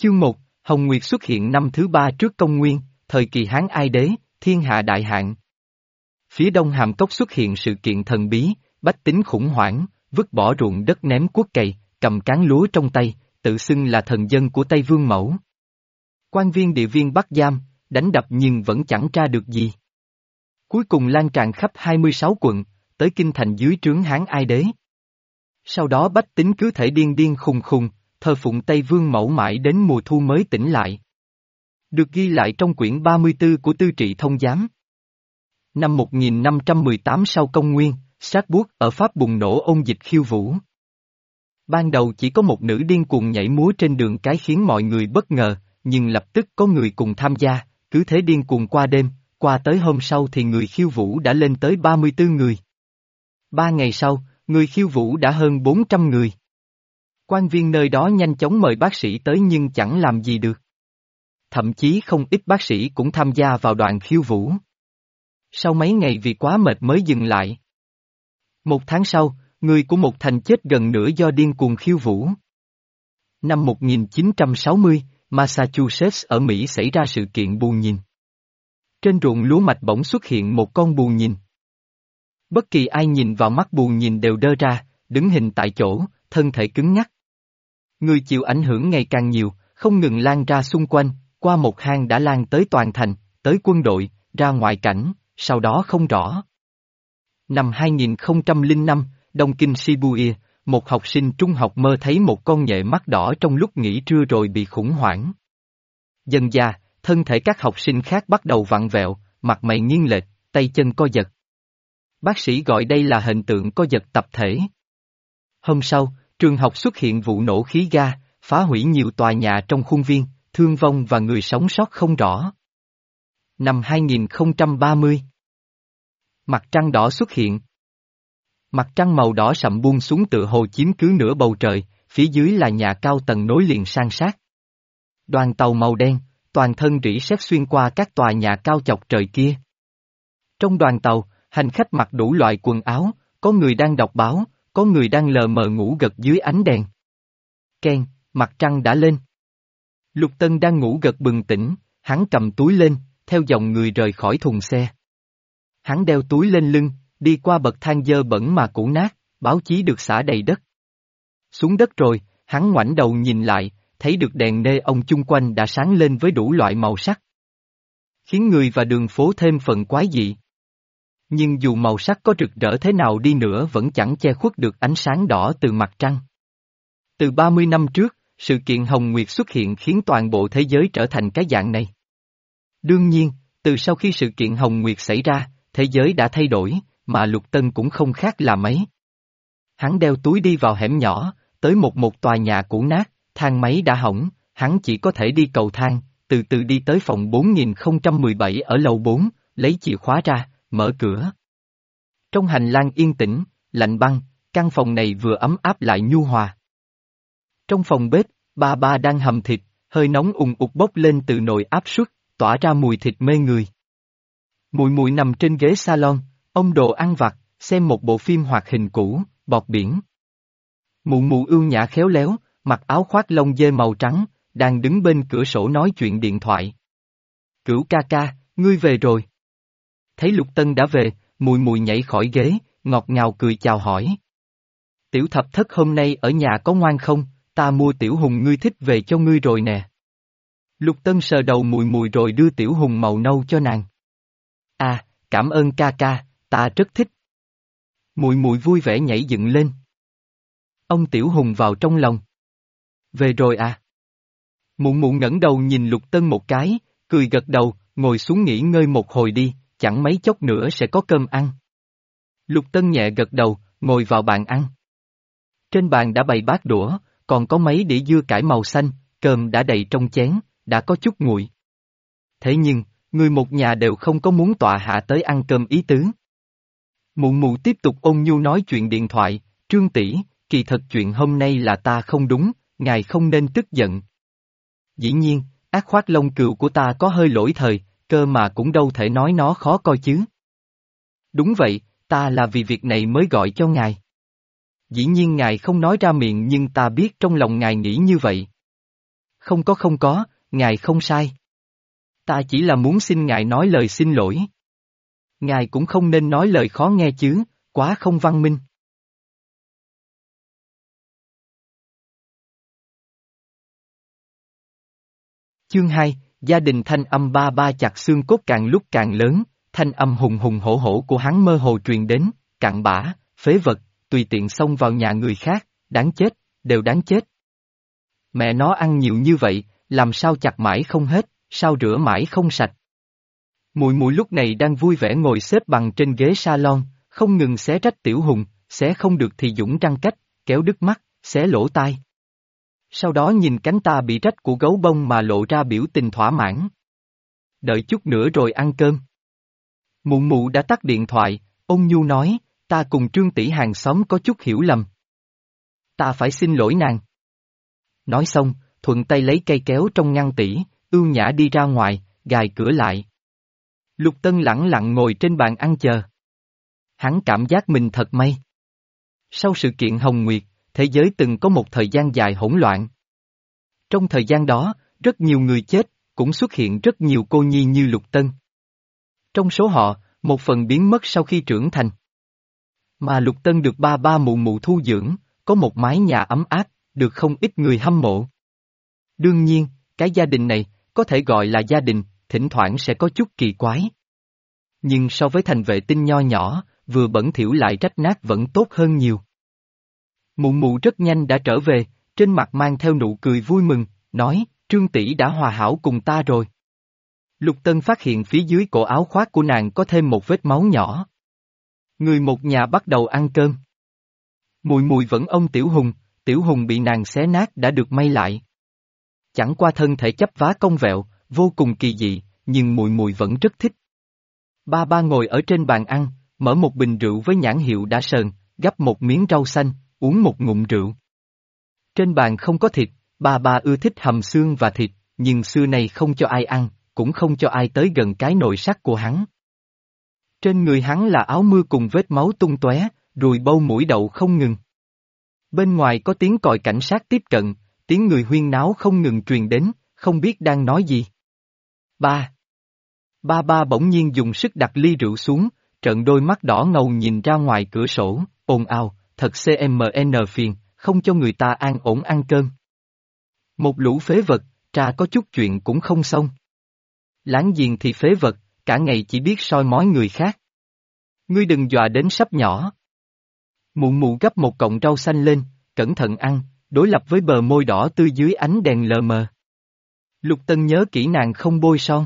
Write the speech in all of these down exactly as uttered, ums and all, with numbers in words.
Chương một, Hồng Nguyệt xuất hiện năm thứ ba trước công nguyên, thời kỳ Hán Ai Đế, thiên hạ đại hạn. Phía đông Hàm Cốc xuất hiện sự kiện thần bí, bách tính khủng hoảng, vứt bỏ ruộng đất ném cuốc cày, cầm cán lúa trong tay, tự xưng là thần dân của Tây Vương Mẫu. Quan viên địa viên bắt giam, đánh đập nhưng vẫn chẳng tra được gì. Cuối cùng lan tràn khắp hai mươi sáu quận, tới kinh thành dưới trướng Hán Ai Đế. Sau đó bách tính cứ thể điên điên khùng khùng, thờ phụng Tây Vương Mẫu mãi đến mùa thu mới tỉnh lại. Được ghi lại trong quyển ba mươi tư của Tư Trị Thông Giám. Năm một nghìn năm trăm mười tám sau công nguyên, sát buốt ở Pháp bùng nổ ôn dịch khiêu vũ. Ban đầu chỉ có một nữ điên cuồng nhảy múa trên đường cái khiến mọi người bất ngờ, nhưng lập tức có người cùng tham gia, cứ thế điên cuồng qua đêm, qua tới hôm sau thì người khiêu vũ đã lên tới ba mươi tư người. Ba ngày sau, người khiêu vũ đã hơn bốn trăm người. Quan viên nơi đó nhanh chóng mời bác sĩ tới nhưng chẳng làm gì được. Thậm chí không ít bác sĩ cũng tham gia vào đoàn khiêu vũ. Sau mấy ngày vì quá mệt mới dừng lại. Một tháng sau, người của một thành chết gần nửa do điên cuồng khiêu vũ. Năm một nghìn chín trăm sáu mươi, Massachusetts ở Mỹ xảy ra sự kiện bù nhìn. Trên ruộng lúa mạch bỗng xuất hiện một con bù nhìn. Bất kỳ ai nhìn vào mắt bù nhìn đều đơ ra, đứng hình tại chỗ, thân thể cứng nhắc. Người chịu ảnh hưởng ngày càng nhiều, không ngừng lan ra xung quanh, qua một hang đã lan tới toàn thành, tới quân đội, ra ngoại cảnh, sau đó không rõ. Năm hai nghìn không trăm lẻ năm, Đông Kinh Shibuya, một học sinh trung học mơ thấy một con nhện mắt đỏ trong lúc nghỉ trưa rồi bị khủng hoảng. Dần dà, thân thể các học sinh khác bắt đầu vặn vẹo, mặt mày nghiêng lệch, tay chân co giật. Bác sĩ gọi đây là hiện tượng co giật tập thể. Hôm sau, trường học xuất hiện vụ nổ khí ga, phá hủy nhiều tòa nhà trong khuôn viên, thương vong và người sống sót không rõ. Năm hai nghìn không trăm ba mươi, mặt trăng đỏ xuất hiện. Mặt trăng màu đỏ sậm buông xuống tựa hồ chiếm cứ nửa bầu trời, phía dưới là nhà cao tầng nối liền san sát. Đoàn tàu màu đen, toàn thân rỉ sét xuyên qua các tòa nhà cao chọc trời kia. Trong đoàn tàu, hành khách mặc đủ loại quần áo, có người đang đọc báo, có người đang lờ mờ ngủ gật dưới ánh đèn. Keng, mặt trăng đã lên. Lục Tân đang ngủ gật bừng tỉnh, hắn cầm túi lên, theo dòng người rời khỏi thùng xe. Hắn đeo túi lên lưng, đi qua bậc thang dơ bẩn mà cũ nát, báo chí được xả đầy đất. Xuống đất rồi, hắn ngoảnh đầu nhìn lại, thấy được đèn nê ông chung quanh đã sáng lên với đủ loại màu sắc. Khiến người và đường phố thêm phần quái dị. Nhưng dù màu sắc có rực rỡ thế nào đi nữa vẫn chẳng che khuất được ánh sáng đỏ từ mặt trăng. Từ ba mươi năm trước, sự kiện Hồng Nguyệt xuất hiện khiến toàn bộ thế giới trở thành cái dạng này. Đương nhiên, từ sau khi sự kiện Hồng Nguyệt xảy ra, thế giới đã thay đổi, mà Lục Tân cũng không khác là mấy. Hắn đeo túi đi vào hẻm nhỏ, tới một một tòa nhà cũ nát, thang máy đã hỏng, hắn chỉ có thể đi cầu thang, từ từ đi tới phòng bốn nghìn không trăm mười bảy ở lầu bốn, lấy chìa khóa ra, mở cửa. Trong hành lang yên tĩnh, lạnh băng, căn phòng này vừa ấm áp lại nhu hòa. Trong phòng bếp, ba ba đang hầm thịt, hơi nóng ùn ụt bốc lên từ nồi áp suất, tỏa ra mùi thịt mê người. Mùi mùi nằm trên ghế salon, ông đồ ăn vặt, xem một bộ phim hoạt hình cũ, bọt biển. Mụ mụ ưu nhã khéo léo, mặc áo khoác lông dê màu trắng, đang đứng bên cửa sổ nói chuyện điện thoại. Cửu ca ca, ngươi về rồi. Thấy Lục Tân đã về, mùi mùi nhảy khỏi ghế, ngọt ngào cười chào hỏi. Tiểu thập thất hôm nay ở nhà có ngoan không, ta mua tiểu hùng ngươi thích về cho ngươi rồi nè. Lục Tân sờ đầu mùi mùi rồi đưa tiểu hùng màu nâu cho nàng. À, cảm ơn ca ca, ta rất thích. Mùi mùi vui vẻ nhảy dựng lên. Ông tiểu hùng vào trong lòng. Về rồi à? Mụ mụ ngẩng đầu nhìn Lục Tân một cái, cười gật đầu, ngồi xuống nghỉ ngơi một hồi đi, chẳng mấy chốc nữa sẽ có cơm ăn. Lục Tân nhẹ gật đầu, ngồi vào bàn ăn. Trên bàn đã bày bát đũa, còn có mấy đĩa dưa cải màu xanh, cơm đã đầy trong chén, đã có chút nguội. Thế nhưng, người một nhà đều không có muốn tọa hạ tới ăn cơm ý tứ. Mụ mụ tiếp tục ôn nhu nói chuyện điện thoại, Trương tỷ, kỳ thật chuyện hôm nay là ta không đúng, ngài không nên tức giận. Dĩ nhiên, ác khoác lông cừu của ta có hơi lỗi thời, cơ mà cũng đâu thể nói nó khó coi chứ. Đúng vậy, ta là vì việc này mới gọi cho ngài. Dĩ nhiên ngài không nói ra miệng nhưng ta biết trong lòng ngài nghĩ như vậy. Không có không có, ngài không sai. Ta chỉ là muốn xin ngài nói lời xin lỗi. Ngài cũng không nên nói lời khó nghe chứ, quá không văn minh. Chương hai, gia đình thanh âm ba ba chặt xương cốt càng lúc càng lớn, thanh âm hùng hùng hổ hổ của hắn mơ hồ truyền đến, cặn bã, phế vật, tùy tiện xông vào nhà người khác, đáng chết, đều đáng chết. Mẹ nó ăn nhiều như vậy, làm sao chặt mãi không hết, sao rửa mãi không sạch. Mùi mùi lúc này đang vui vẻ ngồi xếp bằng trên ghế salon, không ngừng xé rách Tiểu Hùng, xé không được thì dũng răng cách, kéo đứt mắt, xé lỗ tai. Sau đó nhìn cánh ta bị rách của gấu bông mà lộ ra biểu tình thỏa mãn. Đợi chút nữa rồi ăn cơm. Mụ mụ đã tắt điện thoại, ôn nhu nói, ta cùng Trương tỷ hàng xóm có chút hiểu lầm. Ta phải xin lỗi nàng. Nói xong, thuận tay lấy cây kéo trong ngăn tỉ, ưu nhã đi ra ngoài, gài cửa lại. Lục Tân lẳng lặng ngồi trên bàn ăn chờ. Hắn cảm giác mình thật may. Sau sự kiện Hồng Nguyệt, thế giới từng có một thời gian dài hỗn loạn. Trong thời gian đó, rất nhiều người chết, cũng xuất hiện rất nhiều cô nhi như Lục Tân. Trong số họ, một phần biến mất sau khi trưởng thành. Mà Lục Tân được ba ba mụ mụ thu dưỡng, có một mái nhà ấm áp, được không ít người hâm mộ. Đương nhiên, cái gia đình này, có thể gọi là gia đình, thỉnh thoảng sẽ có chút kỳ quái. Nhưng so với thành vệ tinh nho nhỏ, vừa bẩn thỉu lại rách nát vẫn tốt hơn nhiều. Mụ mụ rất nhanh đã trở về, trên mặt mang theo nụ cười vui mừng, nói, Trương tỷ đã hòa hảo cùng ta rồi. Lục Tân phát hiện phía dưới cổ áo khoác của nàng có thêm một vết máu nhỏ. Người một nhà bắt đầu ăn cơm. Mùi mùi vẫn ôm Tiểu Hùng, Tiểu Hùng bị nàng xé nát đã được may lại. Chẳng qua thân thể chấp vá cong vẹo, vô cùng kỳ dị, nhưng mùi mùi vẫn rất thích. Ba ba ngồi ở trên bàn ăn, mở một bình rượu với nhãn hiệu đã sờn, gắp một miếng rau xanh, uống một ngụm rượu. Trên bàn không có thịt, ba ba ưa thích hầm xương và thịt, nhưng xưa nay không cho ai ăn, cũng không cho ai tới gần cái nồi sắt của hắn. Trên người hắn là áo mưa cùng vết máu tung tóe, ruồi bâu mũi đậu không ngừng. Bên ngoài có tiếng còi cảnh sát tiếp cận, tiếng người huyên náo không ngừng truyền đến, không biết đang nói gì. Ba. Ba ba bỗng nhiên dùng sức đặt ly rượu xuống, trợn đôi mắt đỏ ngầu nhìn ra ngoài cửa sổ, ồn ào, thật cmn phiền, không cho người ta an ổn ăn cơm. Một lũ phế vật, trà có chút chuyện cũng không xong. Láng giềng thì phế vật, cả ngày chỉ biết soi mói người khác. Ngươi đừng dọa đến sắp nhỏ. Mụ mụ gấp một cọng rau xanh lên, cẩn thận ăn, đối lập với bờ môi đỏ tươi dưới ánh đèn lờ mờ. Lục Tân nhớ kỹ nàng không bôi son.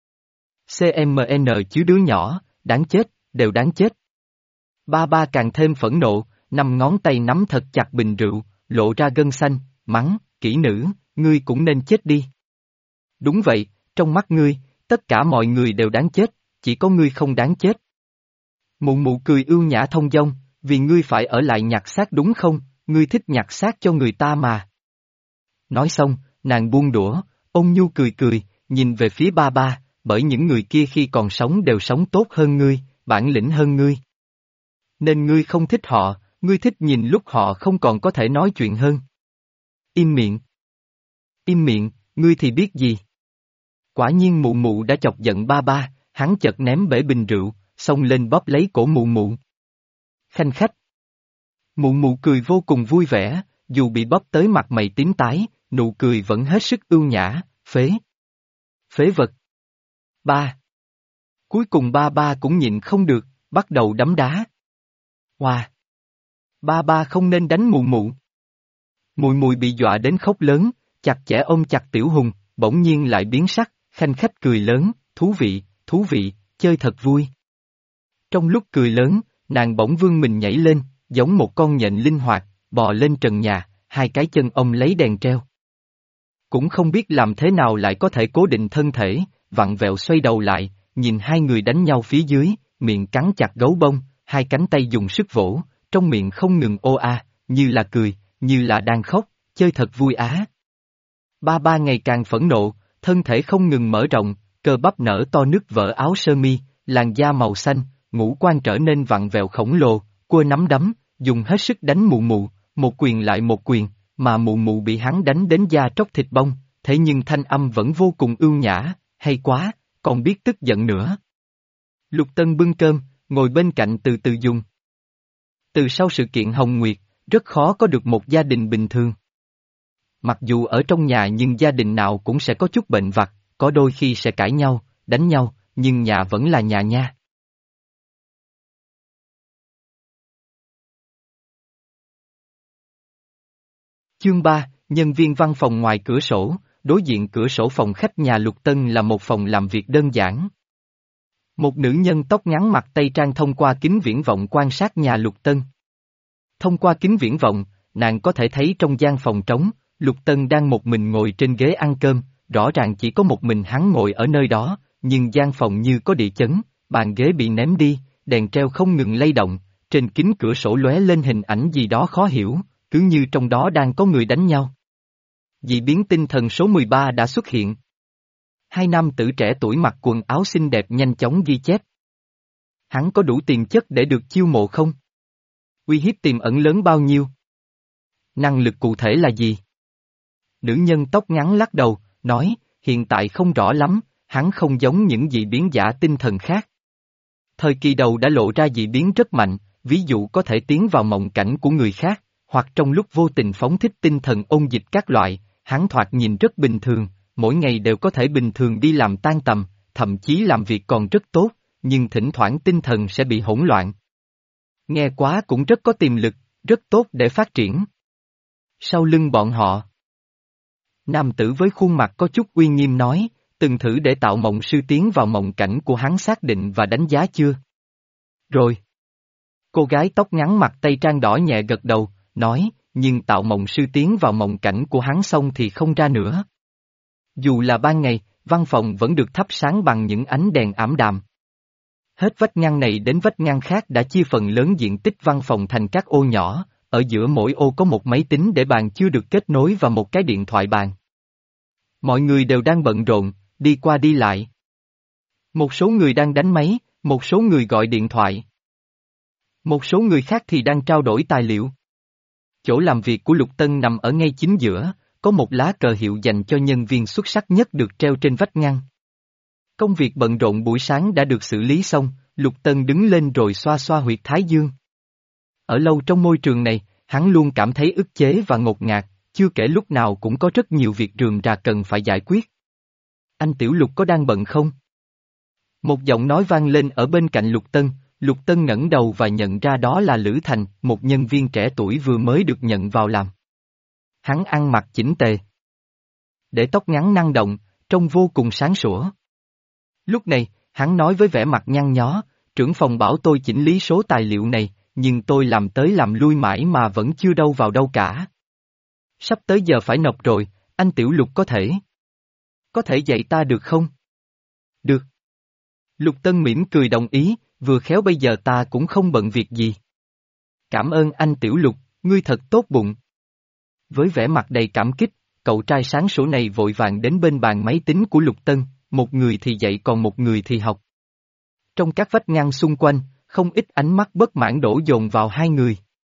cmn chứ đứa nhỏ, đáng chết, đều đáng chết. Ba ba càng thêm phẫn nộ, năm ngón tay nắm thật chặt bình rượu, lộ ra gân xanh, mắng, kỹ nữ, ngươi cũng nên chết đi. Đúng vậy, trong mắt ngươi, tất cả mọi người đều đáng chết, chỉ có ngươi không đáng chết. Mụ mụ cười ưu nhã thông dong, vì ngươi phải ở lại nhặt xác đúng không, ngươi thích nhặt xác cho người ta mà. Nói xong, nàng buông đũa, ôn nhu cười cười, nhìn về phía ba ba, bởi những người kia khi còn sống đều sống tốt hơn ngươi, bản lĩnh hơn ngươi. Nên ngươi không thích họ, ngươi thích nhìn lúc họ không còn có thể nói chuyện hơn. Im miệng. Im miệng, ngươi thì biết gì. Quả nhiên mụ mụ đã chọc giận ba ba, hắn chợt ném bể bình rượu, xông lên bóp lấy cổ mụ mụ. Khanh khách. Mụ mụ cười vô cùng vui vẻ, dù bị bóp tới mặt mày tím tái, nụ cười vẫn hết sức ưu nhã, phế. Phế vật. Ba. Cuối cùng ba ba cũng nhịn không được, bắt đầu đấm đá. Hoa. Ba ba không nên đánh mụ mụ. Mùi mùi bị dọa đến khóc lớn, chặt chẽ ôm chặt Tiểu Hùng, bỗng nhiên lại biến sắc, khanh khách cười lớn, thú vị, thú vị, chơi thật vui. Trong lúc cười lớn, nàng bỗng vươn mình nhảy lên, giống một con nhện linh hoạt, bò lên trần nhà, hai cái chân ôm lấy đèn treo. Cũng không biết làm thế nào lại có thể cố định thân thể, vặn vẹo xoay đầu lại, nhìn hai người đánh nhau phía dưới, miệng cắn chặt gấu bông, hai cánh tay dùng sức vỗ, trong miệng không ngừng ô a, như là cười, như là đang khóc, chơi thật vui á. Ba ba ngày càng phẫn nộ, thân thể không ngừng mở rộng, cơ bắp nở to nứt vỡ áo sơ mi, làn da màu xanh, ngũ quan trở nên vặn vẹo khổng lồ, cua nắm đấm, dùng hết sức đánh mụ mụ, một quyền lại một quyền, mà mụ mụ bị hắn đánh đến da tróc thịt bong, thế nhưng thanh âm vẫn vô cùng ưu nhã, hay quá, còn biết tức giận nữa. Lục Tân bưng cơm, ngồi bên cạnh từ từ dùng. Từ sau sự kiện Hồng Nguyệt, rất khó có được một gia đình bình thường. Mặc dù ở trong nhà nhưng gia đình nào cũng sẽ có chút bệnh vặt, có đôi khi sẽ cãi nhau, đánh nhau, nhưng nhà vẫn là nhà nha. Chương ba, nhân viên văn phòng ngoài cửa sổ, đối diện cửa sổ phòng khách nhà Lục Tân là một phòng làm việc đơn giản. Một nữ nhân tóc ngắn mặc tây trang thông qua kính viễn vọng quan sát nhà Lục Tân. Thông qua kính viễn vọng, nàng có thể thấy trong gian phòng trống, Lục Tân đang một mình ngồi trên ghế ăn cơm, rõ ràng chỉ có một mình hắn ngồi ở nơi đó, nhưng gian phòng như có địa chấn, bàn ghế bị ném đi, đèn treo không ngừng lay động, trên kính cửa sổ lóe lên hình ảnh gì đó khó hiểu, cứ như trong đó đang có người đánh nhau. Dị biến tinh thần số mười ba đã xuất hiện. Hai nam tử trẻ tuổi mặc quần áo xinh đẹp nhanh chóng ghi chép. Hắn có đủ tiền chất để được chiêu mộ không? Uy hiếp tiềm ẩn lớn bao nhiêu? Năng lực cụ thể là gì? Nữ nhân tóc ngắn lắc đầu, nói, hiện tại không rõ lắm, hắn không giống những dị biến giả tinh thần khác. Thời kỳ đầu đã lộ ra dị biến rất mạnh, ví dụ có thể tiến vào mộng cảnh của người khác, hoặc trong lúc vô tình phóng thích tinh thần ôn dịch các loại, hắn thoạt nhìn rất bình thường, mỗi ngày đều có thể bình thường đi làm tan tầm, thậm chí làm việc còn rất tốt, nhưng thỉnh thoảng tinh thần sẽ bị hỗn loạn. Nghe quá cũng rất có tiềm lực, rất tốt để phát triển. Sau lưng bọn họ, nam tử với khuôn mặt có chút uy nghiêm nói, từng thử để tạo mộng sư tiến vào mộng cảnh của hắn xác định và đánh giá chưa? Rồi. Cô gái tóc ngắn mặc tây trang đỏ nhẹ gật đầu, nói, nhưng tạo mộng sư tiến vào mộng cảnh của hắn xong thì không ra nữa. Dù là ban ngày, văn phòng vẫn được thắp sáng bằng những ánh đèn ảm đạm. Hết vách ngăn này đến vách ngăn khác đã chia phần lớn diện tích văn phòng thành các ô nhỏ, ở giữa mỗi ô có một máy tính để bàn chưa được kết nối và một cái điện thoại bàn. Mọi người đều đang bận rộn, đi qua đi lại. Một số người đang đánh máy, một số người gọi điện thoại. Một số người khác thì đang trao đổi tài liệu. Chỗ làm việc của Lục Tân nằm ở ngay chính giữa, có một lá cờ hiệu dành cho nhân viên xuất sắc nhất được treo trên vách ngăn. Công việc bận rộn buổi sáng đã được xử lý xong, Lục Tân đứng lên rồi xoa xoa huyệt thái dương. Ở lâu trong môi trường này, hắn luôn cảm thấy ức chế và ngột ngạt, chưa kể lúc nào cũng có rất nhiều việc rườm rà cần phải giải quyết. Anh Tiểu Lục có đang bận không? Một giọng nói vang lên ở bên cạnh Lục Tân, Lục Tân ngẩng đầu và nhận ra đó là Lữ Thành, một nhân viên trẻ tuổi vừa mới được nhận vào làm. Hắn ăn mặc chỉnh tề, để tóc ngắn năng động, trông vô cùng sáng sủa. Lúc này, hắn nói với vẻ mặt nhăn nhó, trưởng phòng bảo tôi chỉnh lý số tài liệu này, nhưng tôi làm tới làm lui mãi mà vẫn chưa đâu vào đâu cả. Sắp tới giờ phải nộp rồi, anh Tiểu Lục có thể. Có thể dạy ta được không? Được. Lục Tân mỉm cười đồng ý, vừa khéo bây giờ ta cũng không bận việc gì. Cảm ơn anh Tiểu Lục, ngươi thật tốt bụng. Với vẻ mặt đầy cảm kích, cậu trai sáng sủa này vội vàng đến bên bàn máy tính của Lục Tân, một người thì dạy còn một người thì học. Trong các vách ngăn xung quanh, không ít ánh mắt bất mãn đổ dồn vào hai người.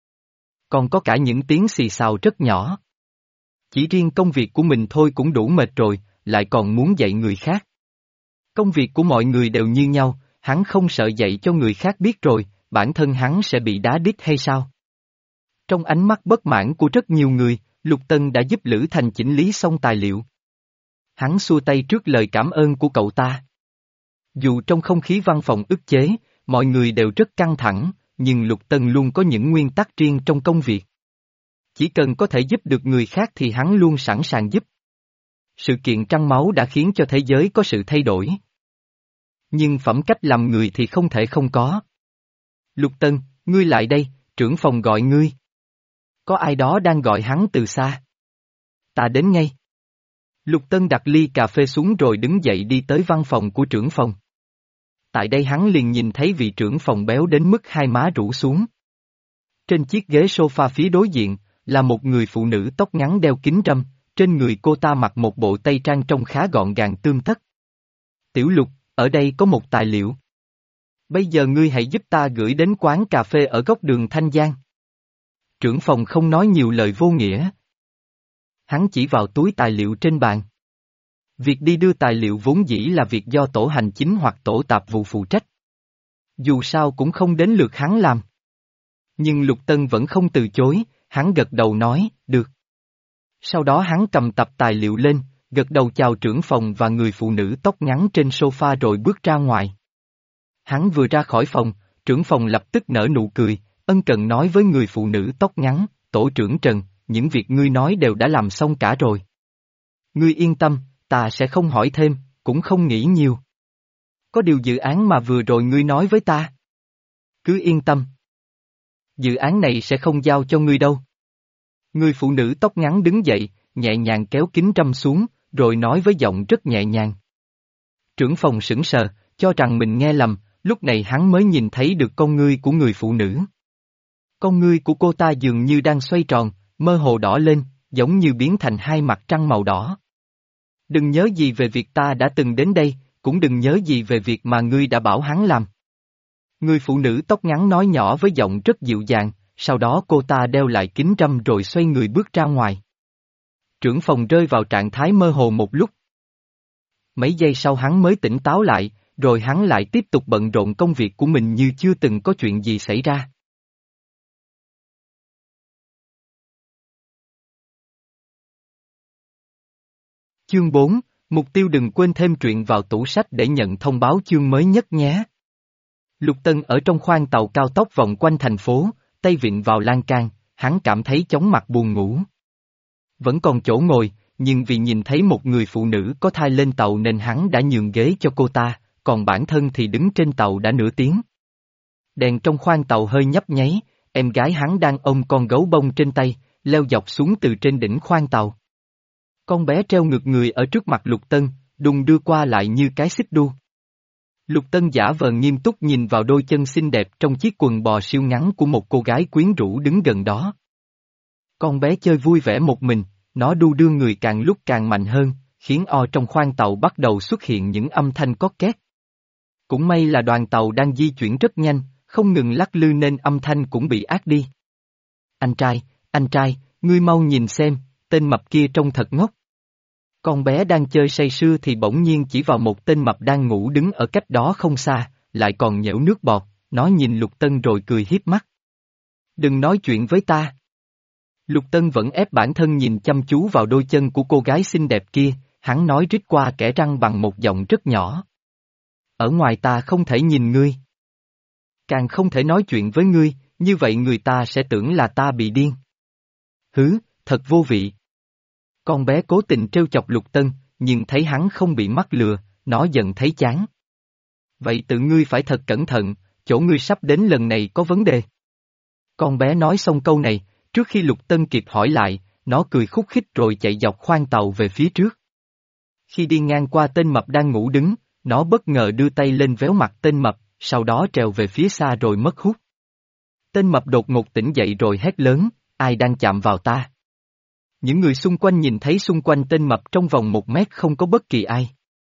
Còn có cả những tiếng xì xào rất nhỏ. Chỉ riêng công việc của mình thôi cũng đủ mệt rồi, lại còn muốn dạy người khác. Công việc của mọi người đều như nhau, hắn không sợ dạy cho người khác biết rồi, bản thân hắn sẽ bị đá đít hay sao? Trong ánh mắt bất mãn của rất nhiều người, Lục Tân đã giúp Lữ Thành chỉnh lý xong tài liệu. Hắn xua tay trước lời cảm ơn của cậu ta. Dù trong không khí văn phòng ức chế, mọi người đều rất căng thẳng, nhưng Lục Tân luôn có những nguyên tắc riêng trong công việc. Chỉ cần có thể giúp được người khác thì hắn luôn sẵn sàng giúp. Sự kiện trăng máu đã khiến cho thế giới có sự thay đổi. Nhưng phẩm cách làm người thì không thể không có. Lục Tân, ngươi lại đây, trưởng phòng gọi ngươi. Có ai đó đang gọi hắn từ xa. Ta đến ngay. Lục Tân đặt ly cà phê xuống rồi đứng dậy đi tới văn phòng của trưởng phòng. Tại đây hắn liền nhìn thấy vị trưởng phòng béo đến mức hai má rũ xuống. Trên chiếc ghế sofa phía đối diện, là một người phụ nữ tóc ngắn đeo kính râm, trên người cô ta mặc một bộ tây trang trông khá gọn gàng tươm tất. Tiểu Lục, ở đây có một tài liệu. Bây giờ ngươi hãy giúp ta gửi đến quán cà phê ở góc đường Thanh Giang. Trưởng phòng không nói nhiều lời vô nghĩa. Hắn chỉ vào túi tài liệu trên bàn. Việc đi đưa tài liệu vốn dĩ là việc do tổ hành chính hoặc tổ tạp vụ phụ trách. Dù sao cũng không đến lượt hắn làm. Nhưng Lục Tân vẫn không từ chối, hắn gật đầu nói, được. Sau đó hắn cầm tập tài liệu lên, gật đầu chào trưởng phòng và người phụ nữ tóc ngắn trên sofa rồi bước ra ngoài. Hắn vừa ra khỏi phòng, trưởng phòng lập tức nở nụ cười, ân cần nói với người phụ nữ tóc ngắn, tổ trưởng Trần, những việc ngươi nói đều đã làm xong cả rồi. Ngươi yên tâm, ta sẽ không hỏi thêm, cũng không nghĩ nhiều. Có điều dự án mà vừa rồi ngươi nói với ta. Cứ yên tâm. Dự án này sẽ không giao cho ngươi đâu. Người phụ nữ tóc ngắn đứng dậy, nhẹ nhàng kéo kính râm xuống, rồi nói với giọng rất nhẹ nhàng. Trưởng phòng sững sờ, cho rằng mình nghe lầm, lúc này hắn mới nhìn thấy được con ngươi của người phụ nữ. Con ngươi của cô ta dường như đang xoay tròn, mơ hồ đỏ lên, giống như biến thành hai mặt trăng màu đỏ. Đừng nhớ gì về việc ta đã từng đến đây, cũng đừng nhớ gì về việc mà ngươi đã bảo hắn làm. Người phụ nữ tóc ngắn nói nhỏ với giọng rất dịu dàng, sau đó cô ta đeo lại kính râm rồi xoay người bước ra ngoài. Trưởng phòng rơi vào trạng thái mơ hồ một lúc. Mấy giây sau hắn mới tỉnh táo lại, rồi hắn lại tiếp tục bận rộn công việc của mình như chưa từng có chuyện gì xảy ra. Chương bốn, mục tiêu đừng quên thêm truyện vào tủ sách để nhận thông báo chương mới nhất nhé. Lục Tân ở trong khoang tàu cao tốc vòng quanh thành phố, tay vịn vào lan can, hắn cảm thấy chóng mặt buồn ngủ. Vẫn còn chỗ ngồi, nhưng vì nhìn thấy một người phụ nữ có thai lên tàu nên hắn đã nhường ghế cho cô ta, còn bản thân thì đứng trên tàu đã nửa tiếng. Đèn trong khoang tàu hơi nhấp nháy, em gái hắn đang ôm con gấu bông trên tay, leo dọc xuống từ trên đỉnh khoang tàu. Con bé treo ngược người ở trước mặt Lục Tân, đung đưa qua lại như cái xích đu. Lục Tân giả vờ nghiêm túc nhìn vào đôi chân xinh đẹp trong chiếc quần bò siêu ngắn của một cô gái quyến rũ đứng gần đó. Con bé chơi vui vẻ một mình, nó đu đưa người càng lúc càng mạnh hơn, khiến o trong khoang tàu bắt đầu xuất hiện những âm thanh cót két. Cũng may là đoàn tàu đang di chuyển rất nhanh, không ngừng lắc lư nên âm thanh cũng bị át đi. Anh trai, anh trai, ngươi mau nhìn xem, tên mập kia trông thật ngốc. Con bé đang chơi say sưa thì bỗng nhiên chỉ vào một tên mập đang ngủ đứng ở cách đó không xa, lại còn nhễu nước bọt, nó nhìn Lục Tân rồi cười hiếp mắt. Đừng nói chuyện với ta. Lục Tân vẫn ép bản thân nhìn chăm chú vào đôi chân của cô gái xinh đẹp kia, hắn nói rít qua kẽ răng bằng một giọng rất nhỏ. Ở ngoài ta không thể nhìn ngươi. Càng không thể nói chuyện với ngươi, như vậy người ta sẽ tưởng là ta bị điên. Hứ, thật vô vị. Con bé cố tình trêu chọc Lục Tân, nhưng thấy hắn không bị mắc lừa, nó dần thấy chán. Vậy tự ngươi phải thật cẩn thận, chỗ ngươi sắp đến lần này có vấn đề. Con bé nói xong câu này, trước khi Lục Tân kịp hỏi lại, nó cười khúc khích rồi chạy dọc khoang tàu về phía trước. Khi đi ngang qua tên mập đang ngủ đứng, nó bất ngờ đưa tay lên véo mặt tên mập, sau đó trèo về phía xa rồi mất hút. Tên mập đột ngột tỉnh dậy rồi hét lớn, ai đang chạm vào ta? Những người xung quanh nhìn thấy xung quanh tên mập trong vòng một mét không có bất kỳ ai.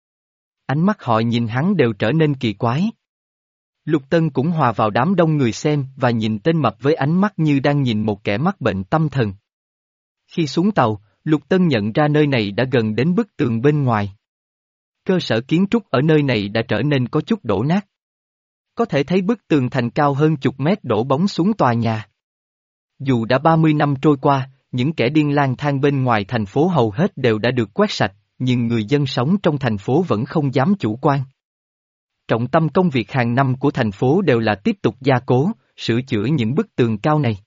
Ánh mắt họ nhìn hắn đều trở nên kỳ quái. Lục Tân cũng hòa vào đám đông người xem và nhìn tên mập với ánh mắt như đang nhìn một kẻ mắc bệnh tâm thần. Khi xuống tàu, Lục Tân nhận ra nơi này đã gần đến bức tường bên ngoài. Cơ sở kiến trúc ở nơi này đã trở nên có chút đổ nát. Có thể thấy bức tường thành cao hơn chục mét đổ bóng xuống tòa nhà. Dù đã ba mươi năm trôi qua, những kẻ điên lang thang bên ngoài thành phố hầu hết đều đã được quét sạch, nhưng người dân sống trong thành phố vẫn không dám chủ quan. Trọng tâm công việc hàng năm của thành phố đều là tiếp tục gia cố, sửa chữa những bức tường cao này.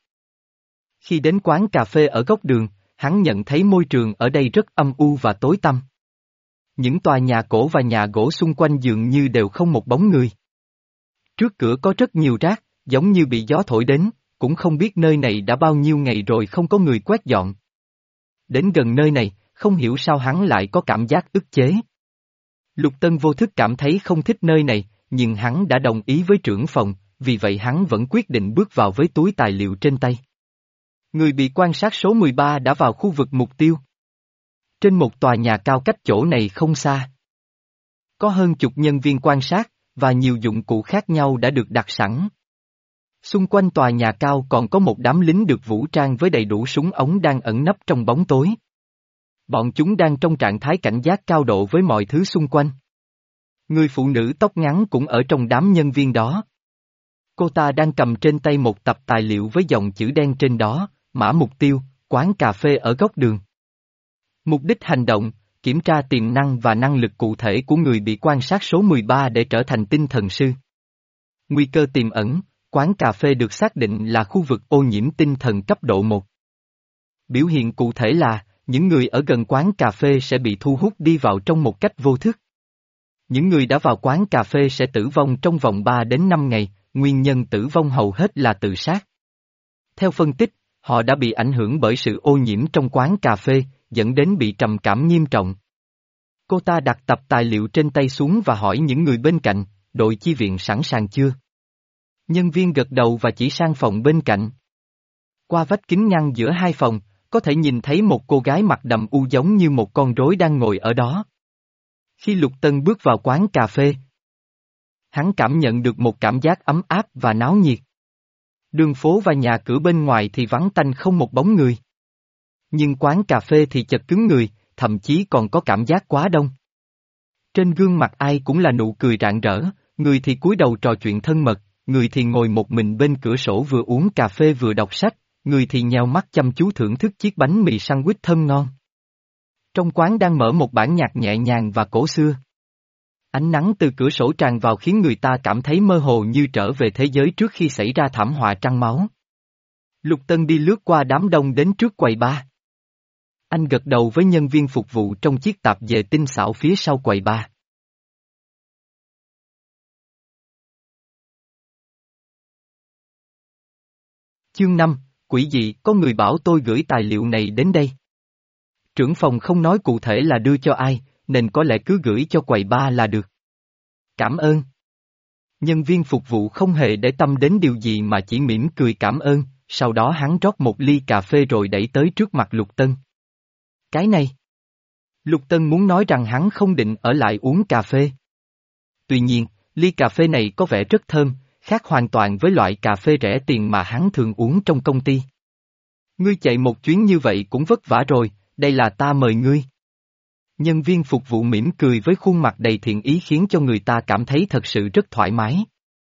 Khi đến quán cà phê ở góc đường, hắn nhận thấy môi trường ở đây rất âm u và tối tăm. Những tòa nhà cổ và nhà gỗ xung quanh dường như đều không một bóng người. Trước cửa có rất nhiều rác, giống như bị gió thổi đến, cũng không biết nơi này đã bao nhiêu ngày rồi không có người quét dọn. Đến gần nơi này, không hiểu sao hắn lại có cảm giác ức chế. Lục Tân vô thức cảm thấy không thích nơi này, nhưng hắn đã đồng ý với trưởng phòng, vì vậy hắn vẫn quyết định bước vào với túi tài liệu trên tay. Người bị quan sát số mười ba đã vào khu vực mục tiêu. Trên một tòa nhà cao cách chỗ này không xa. Có hơn chục nhân viên quan sát, và nhiều dụng cụ khác nhau đã được đặt sẵn. Xung quanh tòa nhà cao còn có một đám lính được vũ trang với đầy đủ súng ống đang ẩn nấp trong bóng tối. Bọn chúng đang trong trạng thái cảnh giác cao độ với mọi thứ xung quanh. Người phụ nữ tóc ngắn cũng ở trong đám nhân viên đó. Cô ta đang cầm trên tay một tập tài liệu với dòng chữ đen trên đó, mã mục tiêu, quán cà phê ở góc đường. Mục đích hành động, kiểm tra tiềm năng và năng lực cụ thể của người bị quan sát số mười ba để trở thành tinh thần sư. Nguy cơ tiềm ẩn, quán cà phê được xác định là khu vực ô nhiễm tinh thần cấp độ một. Biểu hiện cụ thể là, những người ở gần quán cà phê sẽ bị thu hút đi vào trong một cách vô thức. Những người đã vào quán cà phê sẽ tử vong trong vòng ba đến năm ngày, nguyên nhân tử vong hầu hết là tự sát. Theo phân tích, họ đã bị ảnh hưởng bởi sự ô nhiễm trong quán cà phê, dẫn đến bị trầm cảm nghiêm trọng. Cô ta đặt tập tài liệu trên tay xuống và hỏi những người bên cạnh, đội chi viện sẵn sàng chưa? Nhân viên gật đầu và chỉ sang phòng bên cạnh. Qua vách kính ngăn giữa hai phòng, có thể nhìn thấy một cô gái mặc đầm u giống như một con rối đang ngồi ở đó. Khi Lục Tân bước vào quán cà phê, hắn cảm nhận được một cảm giác ấm áp và náo nhiệt. Đường phố và nhà cửa bên ngoài thì vắng tanh không một bóng người. Nhưng quán cà phê thì chật cứng người, thậm chí còn có cảm giác quá đông. Trên gương mặt ai cũng là nụ cười rạng rỡ, người thì cúi đầu trò chuyện thân mật, người thì ngồi một mình bên cửa sổ vừa uống cà phê vừa đọc sách, người thì nheo mắt chăm chú thưởng thức chiếc bánh mì sandwich thơm ngon. Trong quán đang mở một bản nhạc nhẹ nhàng và cổ xưa. Ánh nắng từ cửa sổ tràn vào khiến người ta cảm thấy mơ hồ như trở về thế giới trước khi xảy ra thảm họa trăng máu. Lục Tân đi lướt qua đám đông đến trước quầy bar. Anh gật đầu với nhân viên phục vụ trong chiếc tạp dề tinh xảo phía sau quầy bar. Chương năm, quỷ dị, có người bảo tôi gửi tài liệu này đến đây. Trưởng phòng không nói cụ thể là đưa cho ai, nên có lẽ cứ gửi cho quầy bar là được. Cảm ơn. Nhân viên phục vụ không hề để tâm đến điều gì mà chỉ mỉm cười cảm ơn, sau đó hắn rót một ly cà phê rồi đẩy tới trước mặt Lục Tân. Cái này. Lục Tân muốn nói rằng hắn không định ở lại uống cà phê. Tuy nhiên, ly cà phê này có vẻ rất thơm, khác hoàn toàn với loại cà phê rẻ tiền mà hắn thường uống trong công ty. Ngươi chạy một chuyến như vậy cũng vất vả rồi, đây là ta mời ngươi. Nhân viên phục vụ mỉm cười với khuôn mặt đầy thiện ý khiến cho người ta cảm thấy thật sự rất thoải mái.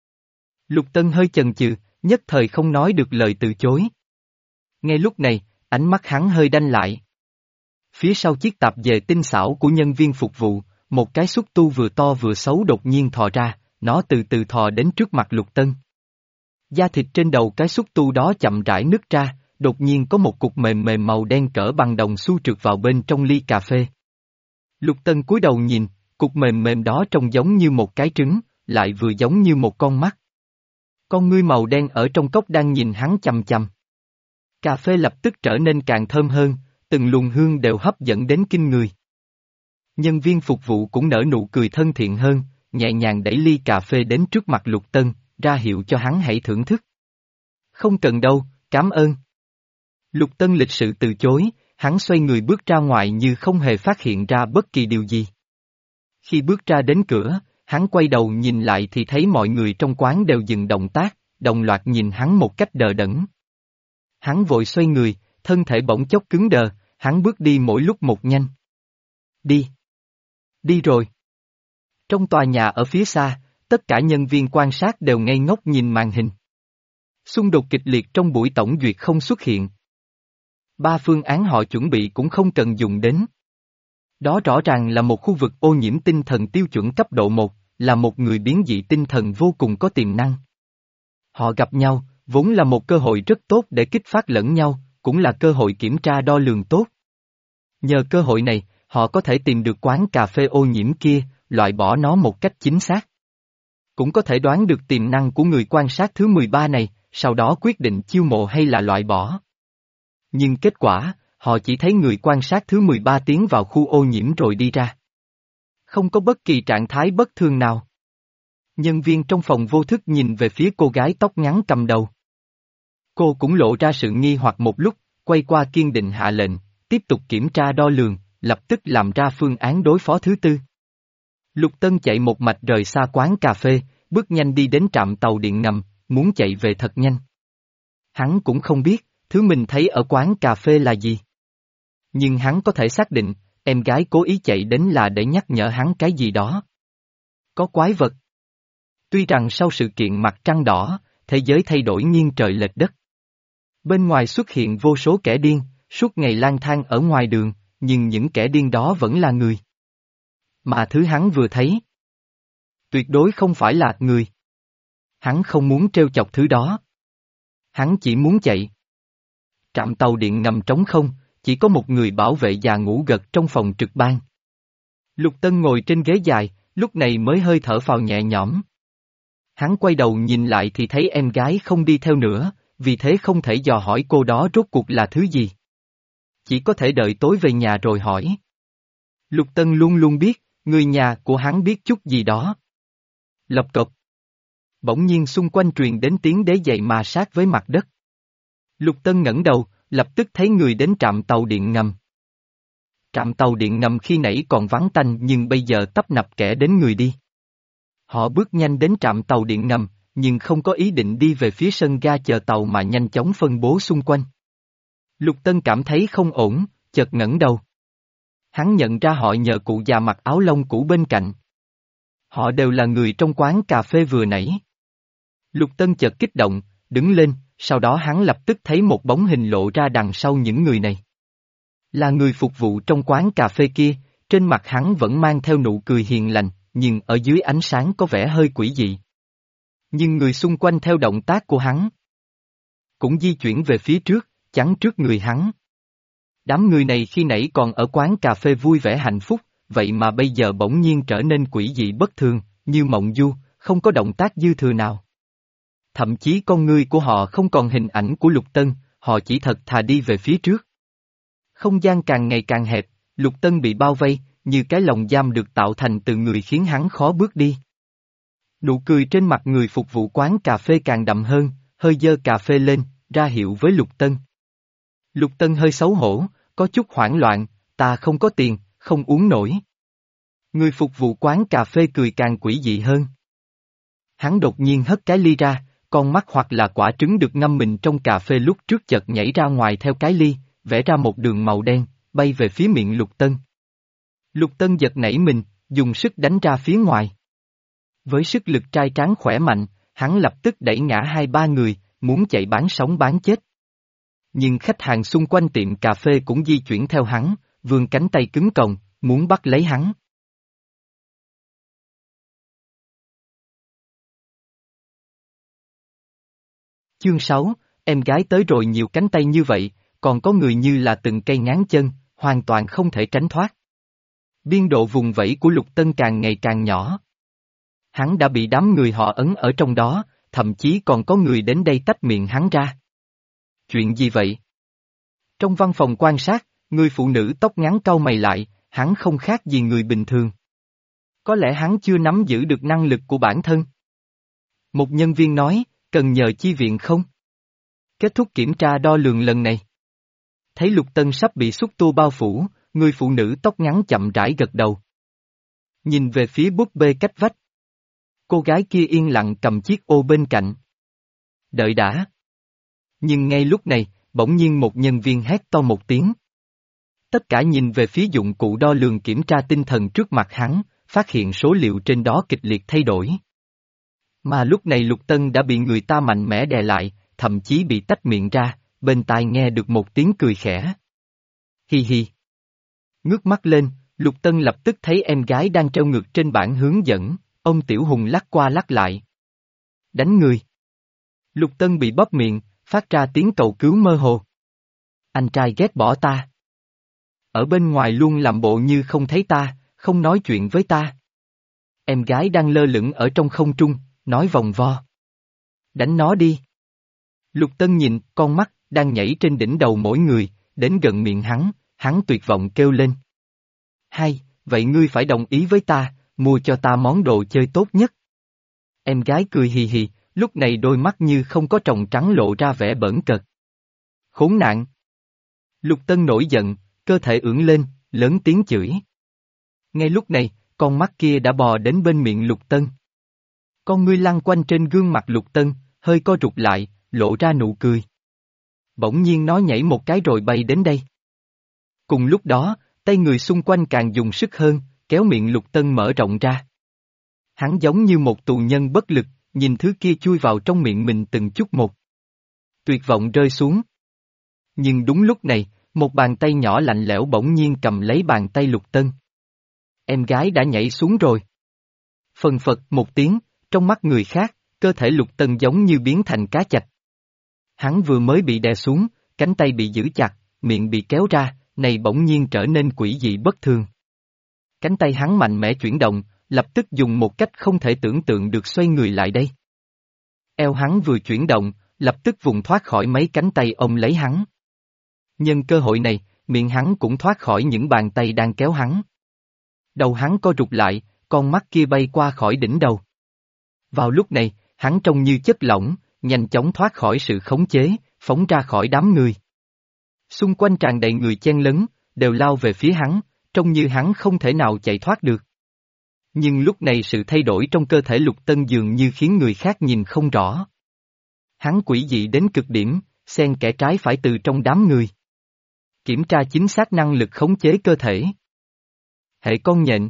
Lục Tân hơi chần chừ, nhất thời không nói được lời từ chối. Ngay lúc này, ánh mắt hắn hơi đanh lại. Phía sau chiếc tạp dề tinh xảo của nhân viên phục vụ, một cái xúc tu vừa to vừa xấu đột nhiên thò ra, nó từ từ thò đến trước mặt Lục Tân. Da thịt trên đầu cái xúc tu đó chậm rãi nứt ra, đột nhiên có một cục mềm mềm màu đen cỡ bằng đồng xu trượt vào bên trong ly cà phê. Lục Tân cúi đầu nhìn, cục mềm mềm đó trông giống như một cái trứng, lại vừa giống như một con mắt. Con ngươi màu đen ở trong cốc đang nhìn hắn chằm chằm. Cà phê lập tức trở nên càng thơm hơn, từng luồng hương đều hấp dẫn đến kinh người. Nhân viên phục vụ cũng nở nụ cười thân thiện hơn, nhẹ nhàng đẩy ly cà phê đến trước mặt Lục Tân, ra hiệu cho hắn hãy thưởng thức. Không cần đâu, cảm ơn. Lục Tân lịch sự từ chối, hắn xoay người bước ra ngoài như không hề phát hiện ra bất kỳ điều gì. Khi bước ra đến cửa, hắn quay đầu nhìn lại thì thấy mọi người trong quán đều dừng động tác, đồng loạt nhìn hắn một cách đờ đẫn. Hắn vội xoay người, thân thể bỗng chốc cứng đờ, hắn bước đi mỗi lúc một nhanh. Đi. Đi rồi. Trong tòa nhà ở phía xa, tất cả nhân viên quan sát đều ngây ngốc nhìn màn hình. Xung đột kịch liệt trong buổi tổng duyệt không xuất hiện. Ba phương án họ chuẩn bị cũng không cần dùng đến. Đó rõ ràng là một khu vực ô nhiễm tinh thần tiêu chuẩn cấp độ một, là một người biến dị tinh thần vô cùng có tiềm năng. Họ gặp nhau, vốn là một cơ hội rất tốt để kích phát lẫn nhau, cũng là cơ hội kiểm tra đo lường tốt. Nhờ cơ hội này, họ có thể tìm được quán cà phê ô nhiễm kia, loại bỏ nó một cách chính xác. Cũng có thể đoán được tiềm năng của người quan sát thứ mười ba này, sau đó quyết định chiêu mộ hay là loại bỏ. Nhưng kết quả, họ chỉ thấy người quan sát thứ mười ba tiến vào khu ô nhiễm rồi đi ra. Không có bất kỳ trạng thái bất thường nào. Nhân viên trong phòng vô thức nhìn về phía cô gái tóc ngắn cầm đầu. Cô cũng lộ ra sự nghi hoặc một lúc, quay qua kiên định hạ lệnh, tiếp tục kiểm tra đo lường, lập tức làm ra phương án đối phó thứ tư. Lục Tân chạy một mạch rời xa quán cà phê, bước nhanh đi đến trạm tàu điện ngầm, muốn chạy về thật nhanh. Hắn cũng không biết, thứ mình thấy ở quán cà phê là gì. Nhưng hắn có thể xác định, em gái cố ý chạy đến là để nhắc nhở hắn cái gì đó. Có quái vật. Tuy rằng sau sự kiện mặt trăng đỏ, thế giới thay đổi nghiêng trời lệch đất. Bên ngoài xuất hiện vô số kẻ điên, suốt ngày lang thang ở ngoài đường, nhưng những kẻ điên đó vẫn là người. Mà thứ hắn vừa thấy, tuyệt đối không phải là người. Hắn không muốn trêu chọc thứ đó. Hắn chỉ muốn chạy. Trạm tàu điện ngầm trống không, chỉ có một người bảo vệ già ngủ gật trong phòng trực ban. Lục Tân ngồi trên ghế dài, lúc này mới hơi thở phào nhẹ nhõm. Hắn quay đầu nhìn lại thì thấy em gái không đi theo nữa, vì thế không thể dò hỏi cô đó rốt cuộc là thứ gì. Chỉ có thể đợi tối về nhà rồi hỏi. Lục Tân luôn luôn biết, người nhà của hắn biết chút gì đó. Lộc cộc. Bỗng nhiên xung quanh truyền đến tiếng đế giày ma sát với mặt đất. Lục Tân ngẩng đầu, lập tức thấy người đến trạm tàu điện ngầm. Trạm tàu điện ngầm khi nãy còn vắng tanh nhưng bây giờ tấp nập kẻ đến người đi. Họ bước nhanh đến trạm tàu điện ngầm, nhưng không có ý định đi về phía sân ga chờ tàu mà nhanh chóng phân bố xung quanh. Lục Tân cảm thấy không ổn, chợt ngẩng đầu. Hắn nhận ra họ nhờ cụ già mặc áo lông cũ bên cạnh. Họ đều là người trong quán cà phê vừa nãy. Lục Tân chợt kích động, đứng lên, sau đó hắn lập tức thấy một bóng hình lộ ra đằng sau những người này. Là người phục vụ trong quán cà phê kia, trên mặt hắn vẫn mang theo nụ cười hiền lành, nhưng ở dưới ánh sáng có vẻ hơi quỷ dị. Nhưng người xung quanh theo động tác của hắn cũng di chuyển về phía trước, chắn trước người hắn. Đám người này khi nãy còn ở quán cà phê vui vẻ hạnh phúc, vậy mà bây giờ bỗng nhiên trở nên quỷ dị bất thường, như mộng du, không có động tác dư thừa nào. Thậm chí con ngươi của họ không còn hình ảnh của Lục Tân, họ chỉ thật thà đi về phía trước. Không gian càng ngày càng hẹp, Lục Tân bị bao vây, như cái lồng giam được tạo thành từ người khiến hắn khó bước đi. Nụ cười trên mặt người phục vụ quán cà phê càng đậm hơn, hơi dơ cà phê lên, ra hiệu với Lục Tân. Lục Tân hơi xấu hổ, có chút hoảng loạn, ta không có tiền, không uống nổi. Người phục vụ quán cà phê cười càng quỷ dị hơn. Hắn đột nhiên hất cái ly ra, con mắt hoặc là quả trứng được ngâm mình trong cà phê lúc trước chợt nhảy ra ngoài theo cái ly, vẽ ra một đường màu đen, bay về phía miệng Lục Tân. Lục Tân giật nảy mình, dùng sức đánh ra phía ngoài. Với sức lực trai tráng khỏe mạnh, hắn lập tức đẩy ngã hai ba người, muốn chạy bán sống bán chết. Nhưng khách hàng xung quanh tiệm cà phê cũng di chuyển theo hắn, vươn cánh tay cứng còng, muốn bắt lấy hắn. Chương sáu, em gái tới rồi nhiều cánh tay như vậy, còn có người như là từng cây ngáng chân, hoàn toàn không thể tránh thoát. Biên độ vùng vẫy của Lục Tân càng ngày càng nhỏ. Hắn đã bị đám người họ ấn ở trong đó, thậm chí còn có người đến đây tách miệng hắn ra. Chuyện gì vậy? Trong văn phòng quan sát, người phụ nữ tóc ngắn cau mày lại, hắn không khác gì người bình thường. Có lẽ hắn chưa nắm giữ được năng lực của bản thân. Một nhân viên nói, cần nhờ chi viện không? Kết thúc kiểm tra đo lường lần này. Thấy Lục Tân sắp bị xúc tua bao phủ, người phụ nữ tóc ngắn chậm rãi gật đầu. Nhìn về phía búp bê cách vách. Cô gái kia yên lặng cầm chiếc ô bên cạnh. Đợi đã. Nhưng ngay lúc này, bỗng nhiên một nhân viên hét to một tiếng. Tất cả nhìn về phía dụng cụ đo lường kiểm tra tinh thần trước mặt hắn, phát hiện số liệu trên đó kịch liệt thay đổi. Mà lúc này Lục Tân đã bị người ta mạnh mẽ đè lại, thậm chí bị tách miệng ra, bên tai nghe được một tiếng cười khẽ. Hi hi. Ngước mắt lên, Lục Tân lập tức thấy em gái đang treo ngược trên bảng hướng dẫn, ông Tiểu Hùng lắc qua lắc lại. Đánh người. Lục Tân bị bóp miệng, phát ra tiếng cầu cứu mơ hồ. Anh trai ghét bỏ ta. Ở bên ngoài luôn làm bộ như không thấy ta, không nói chuyện với ta. Em gái đang lơ lửng ở trong không trung, nói vòng vo. Đánh nó đi. Lục Tân nhìn, con mắt, đang nhảy trên đỉnh đầu mỗi người, đến gần miệng hắn, hắn tuyệt vọng kêu lên. Hay, vậy ngươi phải đồng ý với ta, mua cho ta món đồ chơi tốt nhất. Em gái cười hì hì, lúc này đôi mắt như không có tròng trắng lộ ra vẻ bỡn cợt. Khốn nạn. Lục Tân nổi giận, cơ thể ưỡn lên, lớn tiếng chửi. Ngay lúc này, con mắt kia đã bò đến bên miệng Lục Tân. Con ngươi lăn quanh trên gương mặt Lục Tân, hơi co rụt lại, lộ ra nụ cười. Bỗng nhiên nó nhảy một cái rồi bay đến đây. Cùng lúc đó, tay người xung quanh càng dùng sức hơn, kéo miệng Lục Tân mở rộng ra. Hắn giống như một tù nhân bất lực, nhìn thứ kia chui vào trong miệng mình từng chút một. Tuyệt vọng rơi xuống. Nhưng đúng lúc này, một bàn tay nhỏ lạnh lẽo bỗng nhiên cầm lấy bàn tay Lục Tân. Em gái đã nhảy xuống rồi. Phần phật một tiếng, trong mắt người khác, cơ thể Lục Tân giống như biến thành cá chạch. Hắn vừa mới bị đè xuống, cánh tay bị giữ chặt, miệng bị kéo ra, này bỗng nhiên trở nên quỷ dị bất thường. Cánh tay hắn mạnh mẽ chuyển động, lập tức dùng một cách không thể tưởng tượng được xoay người lại đây. Eo hắn vừa chuyển động, lập tức vùng thoát khỏi mấy cánh tay ôm lấy hắn. Nhân cơ hội này, miệng hắn cũng thoát khỏi những bàn tay đang kéo hắn. Đầu hắn co rụt lại, con mắt kia bay qua khỏi đỉnh đầu. Vào lúc này, hắn trông như chất lỏng, nhanh chóng thoát khỏi sự khống chế, phóng ra khỏi đám người. Xung quanh tràn đầy người chen lấn, đều lao về phía hắn, trông như hắn không thể nào chạy thoát được. Nhưng lúc này sự thay đổi trong cơ thể Lục Tân dường như khiến người khác nhìn không rõ. Hắn quỷ dị đến cực điểm, xen kẽ trái phải từ trong đám người. Kiểm tra chính xác năng lực khống chế cơ thể. Hệ con nhện.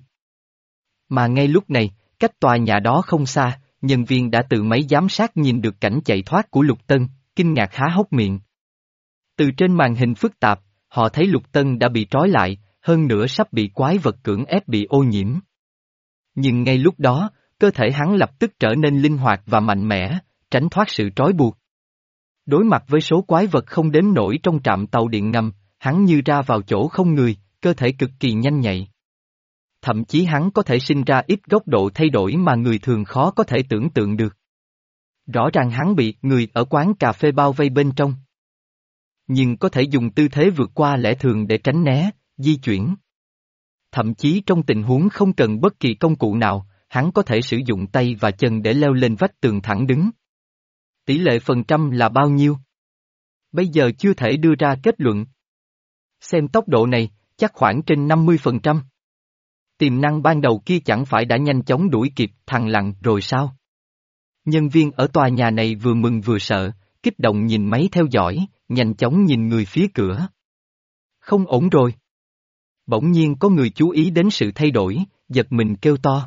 Mà ngay lúc này, cách tòa nhà đó không xa, nhân viên đã từ máy giám sát nhìn được cảnh chạy thoát của Lục Tân, kinh ngạc há hốc miệng. Từ trên màn hình phức tạp, họ thấy Lục Tân đã bị trói lại, hơn nữa sắp bị quái vật cưỡng ép bị ô nhiễm. Nhưng ngay lúc đó, cơ thể hắn lập tức trở nên linh hoạt và mạnh mẽ, tránh thoát sự trói buộc. Đối mặt với số quái vật không đếm nổi trong trạm tàu điện ngầm, hắn như ra vào chỗ không người, cơ thể cực kỳ nhanh nhạy. Thậm chí hắn có thể sinh ra ít góc độ thay đổi mà người thường khó có thể tưởng tượng được. Rõ ràng hắn bị người ở quán cà phê bao vây bên trong. Nhưng có thể dùng tư thế vượt qua lẽ thường để tránh né, di chuyển. Thậm chí trong tình huống không cần bất kỳ công cụ nào, hắn có thể sử dụng tay và chân để leo lên vách tường thẳng đứng. Tỷ lệ phần trăm là bao nhiêu? Bây giờ chưa thể đưa ra kết luận. Xem tốc độ này, chắc khoảng trên năm mươi phần trăm. Tiềm năng ban đầu kia chẳng phải đã nhanh chóng đuổi kịp thằng lặng rồi sao? Nhân viên ở tòa nhà này vừa mừng vừa sợ, kích động nhìn máy theo dõi, nhanh chóng nhìn người phía cửa. Không ổn rồi. Bỗng nhiên có người chú ý đến sự thay đổi, giật mình kêu to.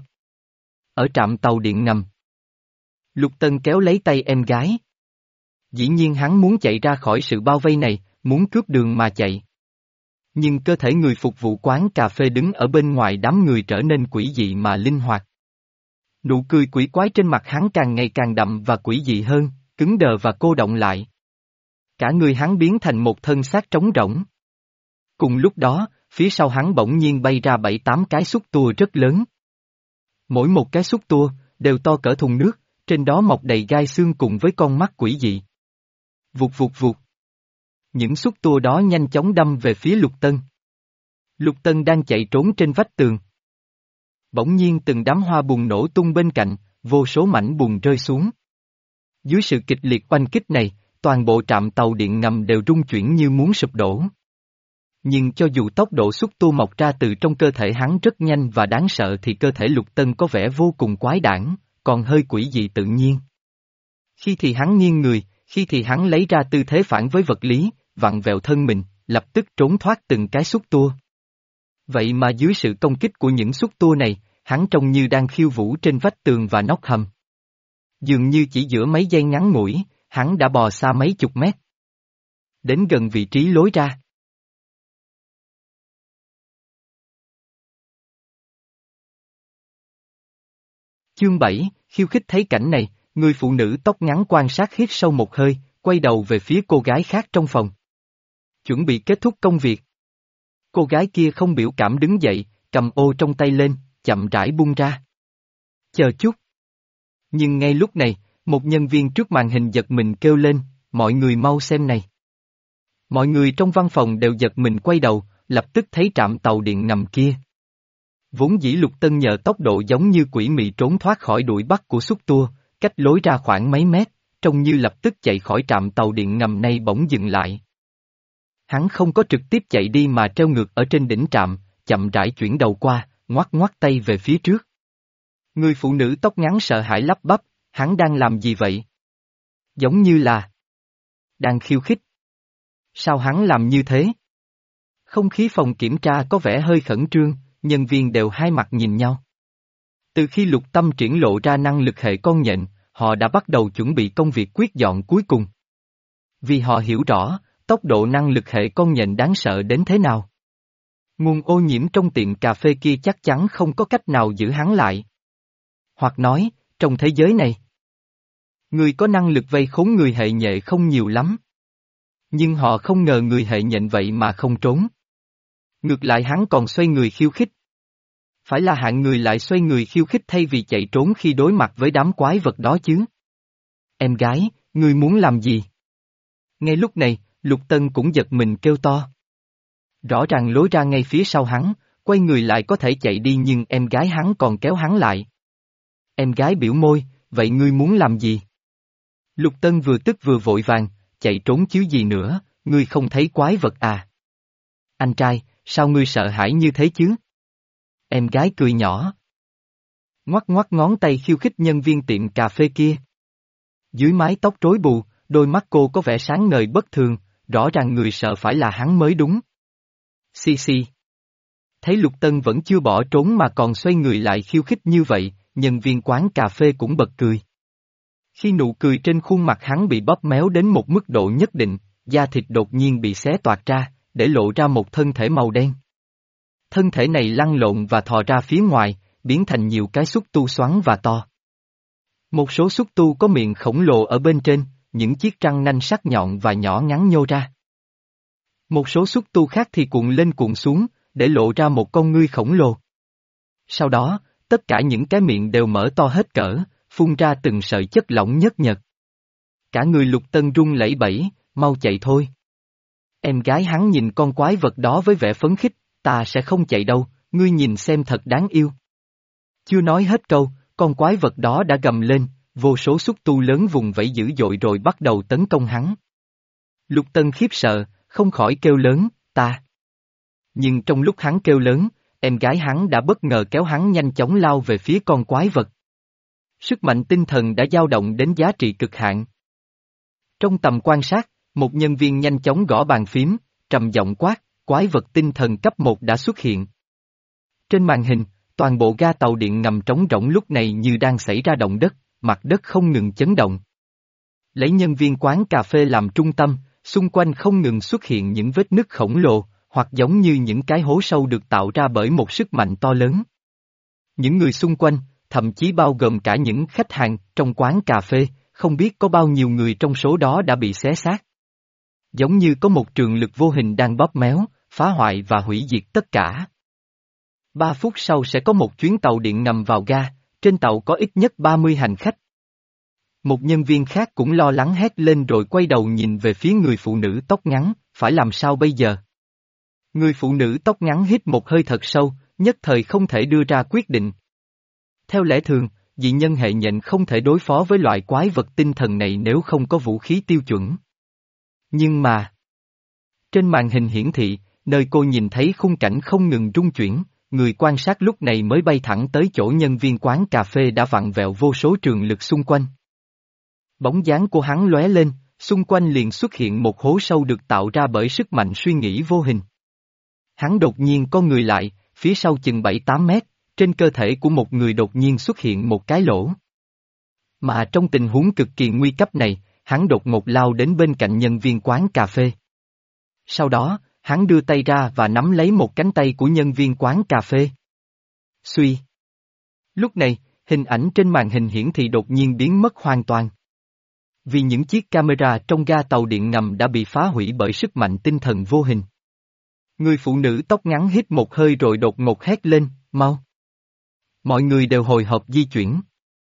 Ở trạm tàu điện ngầm. Lục Tân kéo lấy tay em gái. Dĩ nhiên hắn muốn chạy ra khỏi sự bao vây này, muốn cướp đường mà chạy. Nhưng cơ thể người phục vụ quán cà phê đứng ở bên ngoài đám người trở nên quỷ dị mà linh hoạt. Nụ cười quỷ quái trên mặt hắn càng ngày càng đậm và quỷ dị hơn, cứng đờ và cô động lại. Cả người hắn biến thành một thân xác trống rỗng. Cùng lúc đó, phía sau hắn bỗng nhiên bay ra bảy tám cái xúc tua rất lớn. Mỗi một cái xúc tua, đều to cỡ thùng nước, trên đó mọc đầy gai xương cùng với con mắt quỷ dị. Vụt vụt vụt. Những xúc tua đó nhanh chóng đâm về phía Lục Tân. Lục Tân đang chạy trốn trên vách tường. Bỗng nhiên từng đám hoa bùn nổ tung bên cạnh, vô số mảnh bùn rơi xuống. Dưới sự kịch liệt oanh kích này, toàn bộ trạm tàu điện ngầm đều rung chuyển như muốn sụp đổ. Nhưng cho dù tốc độ xúc tua mọc ra từ trong cơ thể hắn rất nhanh và đáng sợ thì cơ thể Lục Tân có vẻ vô cùng quái đản, còn hơi quỷ dị tự nhiên. Khi thì hắn nghiêng người, khi thì hắn lấy ra tư thế phản với vật lý, vặn vẹo thân mình, lập tức trốn thoát từng cái xúc tua. Vậy mà dưới sự công kích của những xúc tua này, hắn trông như đang khiêu vũ trên vách tường và nóc hầm. Dường như chỉ giữa mấy giây ngắn ngủi, hắn đã bò xa mấy chục mét. Đến gần vị trí lối ra. Chương bảy, khiêu khích thấy cảnh này, người phụ nữ tóc ngắn quan sát hít sâu một hơi, quay đầu về phía cô gái khác trong phòng. Chuẩn bị kết thúc công việc. Cô gái kia không biểu cảm đứng dậy, cầm ô trong tay lên, chậm rãi buông ra. Chờ chút. Nhưng ngay lúc này, một nhân viên trước màn hình giật mình kêu lên, mọi người mau xem này. Mọi người trong văn phòng đều giật mình quay đầu, lập tức thấy trạm tàu điện ngầm kia. Vốn dĩ Lục Tân nhờ tốc độ giống như quỷ mị trốn thoát khỏi đuổi bắt của xúc tua, cách lối ra khoảng mấy mét, trông như lập tức chạy khỏi trạm tàu điện ngầm này bỗng dừng lại. Hắn không có trực tiếp chạy đi mà treo ngược ở trên đỉnh trạm, chậm rãi chuyển đầu qua, ngoắc ngoắc tay về phía trước. Người phụ nữ tóc ngắn sợ hãi lắp bắp, hắn đang làm gì vậy? Giống như là đang khiêu khích. Sao hắn làm như thế? Không khí phòng kiểm tra có vẻ hơi khẩn trương, nhân viên đều hai mặt nhìn nhau. Từ khi Lục Tâm triển lộ ra năng lực hệ con nhện, họ đã bắt đầu chuẩn bị công việc quyết dọn cuối cùng. Vì họ hiểu rõ, tốc độ năng lực hệ con nhện đáng sợ đến thế nào. Nguồn ô nhiễm trong tiệm cà phê kia chắc chắn không có cách nào giữ hắn lại. Hoặc nói, trong thế giới này, người có năng lực vây khốn người hệ nhện không nhiều lắm. Nhưng họ không ngờ người hệ nhện vậy mà không trốn. Ngược lại hắn còn xoay người khiêu khích. Phải là hạng người lại xoay người khiêu khích thay vì chạy trốn khi đối mặt với đám quái vật đó chứ. Em gái, ngươi muốn làm gì? Ngay lúc này, Lục Tân cũng giật mình kêu to. Rõ ràng lối ra ngay phía sau hắn, quay người lại có thể chạy đi nhưng em gái hắn còn kéo hắn lại. Em gái biểu môi, vậy ngươi muốn làm gì? Lục Tân vừa tức vừa vội vàng, chạy trốn chứ gì nữa, ngươi không thấy quái vật à? Anh trai, sao ngươi sợ hãi như thế chứ? Em gái cười nhỏ. Ngoắc ngoắc ngón tay khiêu khích nhân viên tiệm cà phê kia. Dưới mái tóc rối bù, đôi mắt cô có vẻ sáng ngời bất thường, rõ ràng người sợ phải là hắn mới đúng. Xì xì. Thấy Lục Tân vẫn chưa bỏ trốn mà còn xoay người lại khiêu khích như vậy, nhân viên quán cà phê cũng bật cười. Khi nụ cười trên khuôn mặt hắn bị bóp méo đến một mức độ nhất định, da thịt đột nhiên bị xé toạc ra, để lộ ra một thân thể màu đen. Thân thể này lăn lộn và thò ra phía ngoài, biến thành nhiều cái xúc tu xoắn và to. Một số xúc tu có miệng khổng lồ ở bên trên, những chiếc răng nanh sắc nhọn và nhỏ ngắn nhô ra. Một số xúc tu khác thì cuộn lên cuộn xuống, để lộ ra một con ngươi khổng lồ. Sau đó, tất cả những cái miệng đều mở to hết cỡ, phun ra từng sợi chất lỏng nhớt nhợt. Cả người Lục Tân run lẩy bẩy, mau chạy thôi. Em gái hắn nhìn con quái vật đó với vẻ phấn khích, ta sẽ không chạy đâu, ngươi nhìn xem thật đáng yêu. Chưa nói hết câu, con quái vật đó đã gầm lên, vô số xúc tu lớn vùng vẫy dữ dội rồi bắt đầu tấn công hắn. Lục Tân khiếp sợ, không khỏi kêu lớn, ta. Nhưng trong lúc hắn kêu lớn, em gái hắn đã bất ngờ kéo hắn nhanh chóng lao về phía con quái vật. Sức mạnh tinh thần đã dao động đến giá trị cực hạn. Trong tầm quan sát, một nhân viên nhanh chóng gõ bàn phím, trầm giọng quát, quái vật tinh thần cấp một đã xuất hiện. Trên màn hình, toàn bộ ga tàu điện ngầm trống rỗng lúc này như đang xảy ra động đất, mặt đất không ngừng chấn động. Lấy nhân viên quán cà phê làm trung tâm, xung quanh không ngừng xuất hiện những vết nứt khổng lồ, hoặc giống như những cái hố sâu được tạo ra bởi một sức mạnh to lớn. Những người xung quanh, thậm chí bao gồm cả những khách hàng trong quán cà phê, không biết có bao nhiêu người trong số đó đã bị xé xác. Giống như có một trường lực vô hình đang bóp méo, phá hoại và hủy diệt tất cả. Ba phút sau sẽ có một chuyến tàu điện ngầm vào ga, trên tàu có ít nhất ba mươi hành khách. Một nhân viên khác cũng lo lắng hét lên rồi quay đầu nhìn về phía người phụ nữ tóc ngắn, phải làm sao bây giờ? Người phụ nữ tóc ngắn hít một hơi thật sâu, nhất thời không thể đưa ra quyết định. Theo lẽ thường, dị nhân hệ nhện không thể đối phó với loại quái vật tinh thần này nếu không có vũ khí tiêu chuẩn. Nhưng mà... Trên màn hình hiển thị, nơi cô nhìn thấy khung cảnh không ngừng rung chuyển, người quan sát lúc này mới bay thẳng tới chỗ nhân viên quán cà phê đã vặn vẹo vô số trường lực xung quanh. Bóng dáng của hắn lóe lên, xung quanh liền xuất hiện một hố sâu được tạo ra bởi sức mạnh suy nghĩ vô hình. Hắn đột nhiên co người lại, phía sau chừng bảy tám mét, trên cơ thể của một người đột nhiên xuất hiện một cái lỗ. Mà trong tình huống cực kỳ nguy cấp này, hắn đột ngột lao đến bên cạnh nhân viên quán cà phê. Sau đó, hắn đưa tay ra và nắm lấy một cánh tay của nhân viên quán cà phê. Suy. Lúc này, hình ảnh trên màn hình hiển thị đột nhiên biến mất hoàn toàn. Vì những chiếc camera trong ga tàu điện ngầm đã bị phá hủy bởi sức mạnh tinh thần vô hình. Người phụ nữ tóc ngắn hít một hơi rồi đột ngột hét lên, mau. Mọi người đều hồi hộp di chuyển.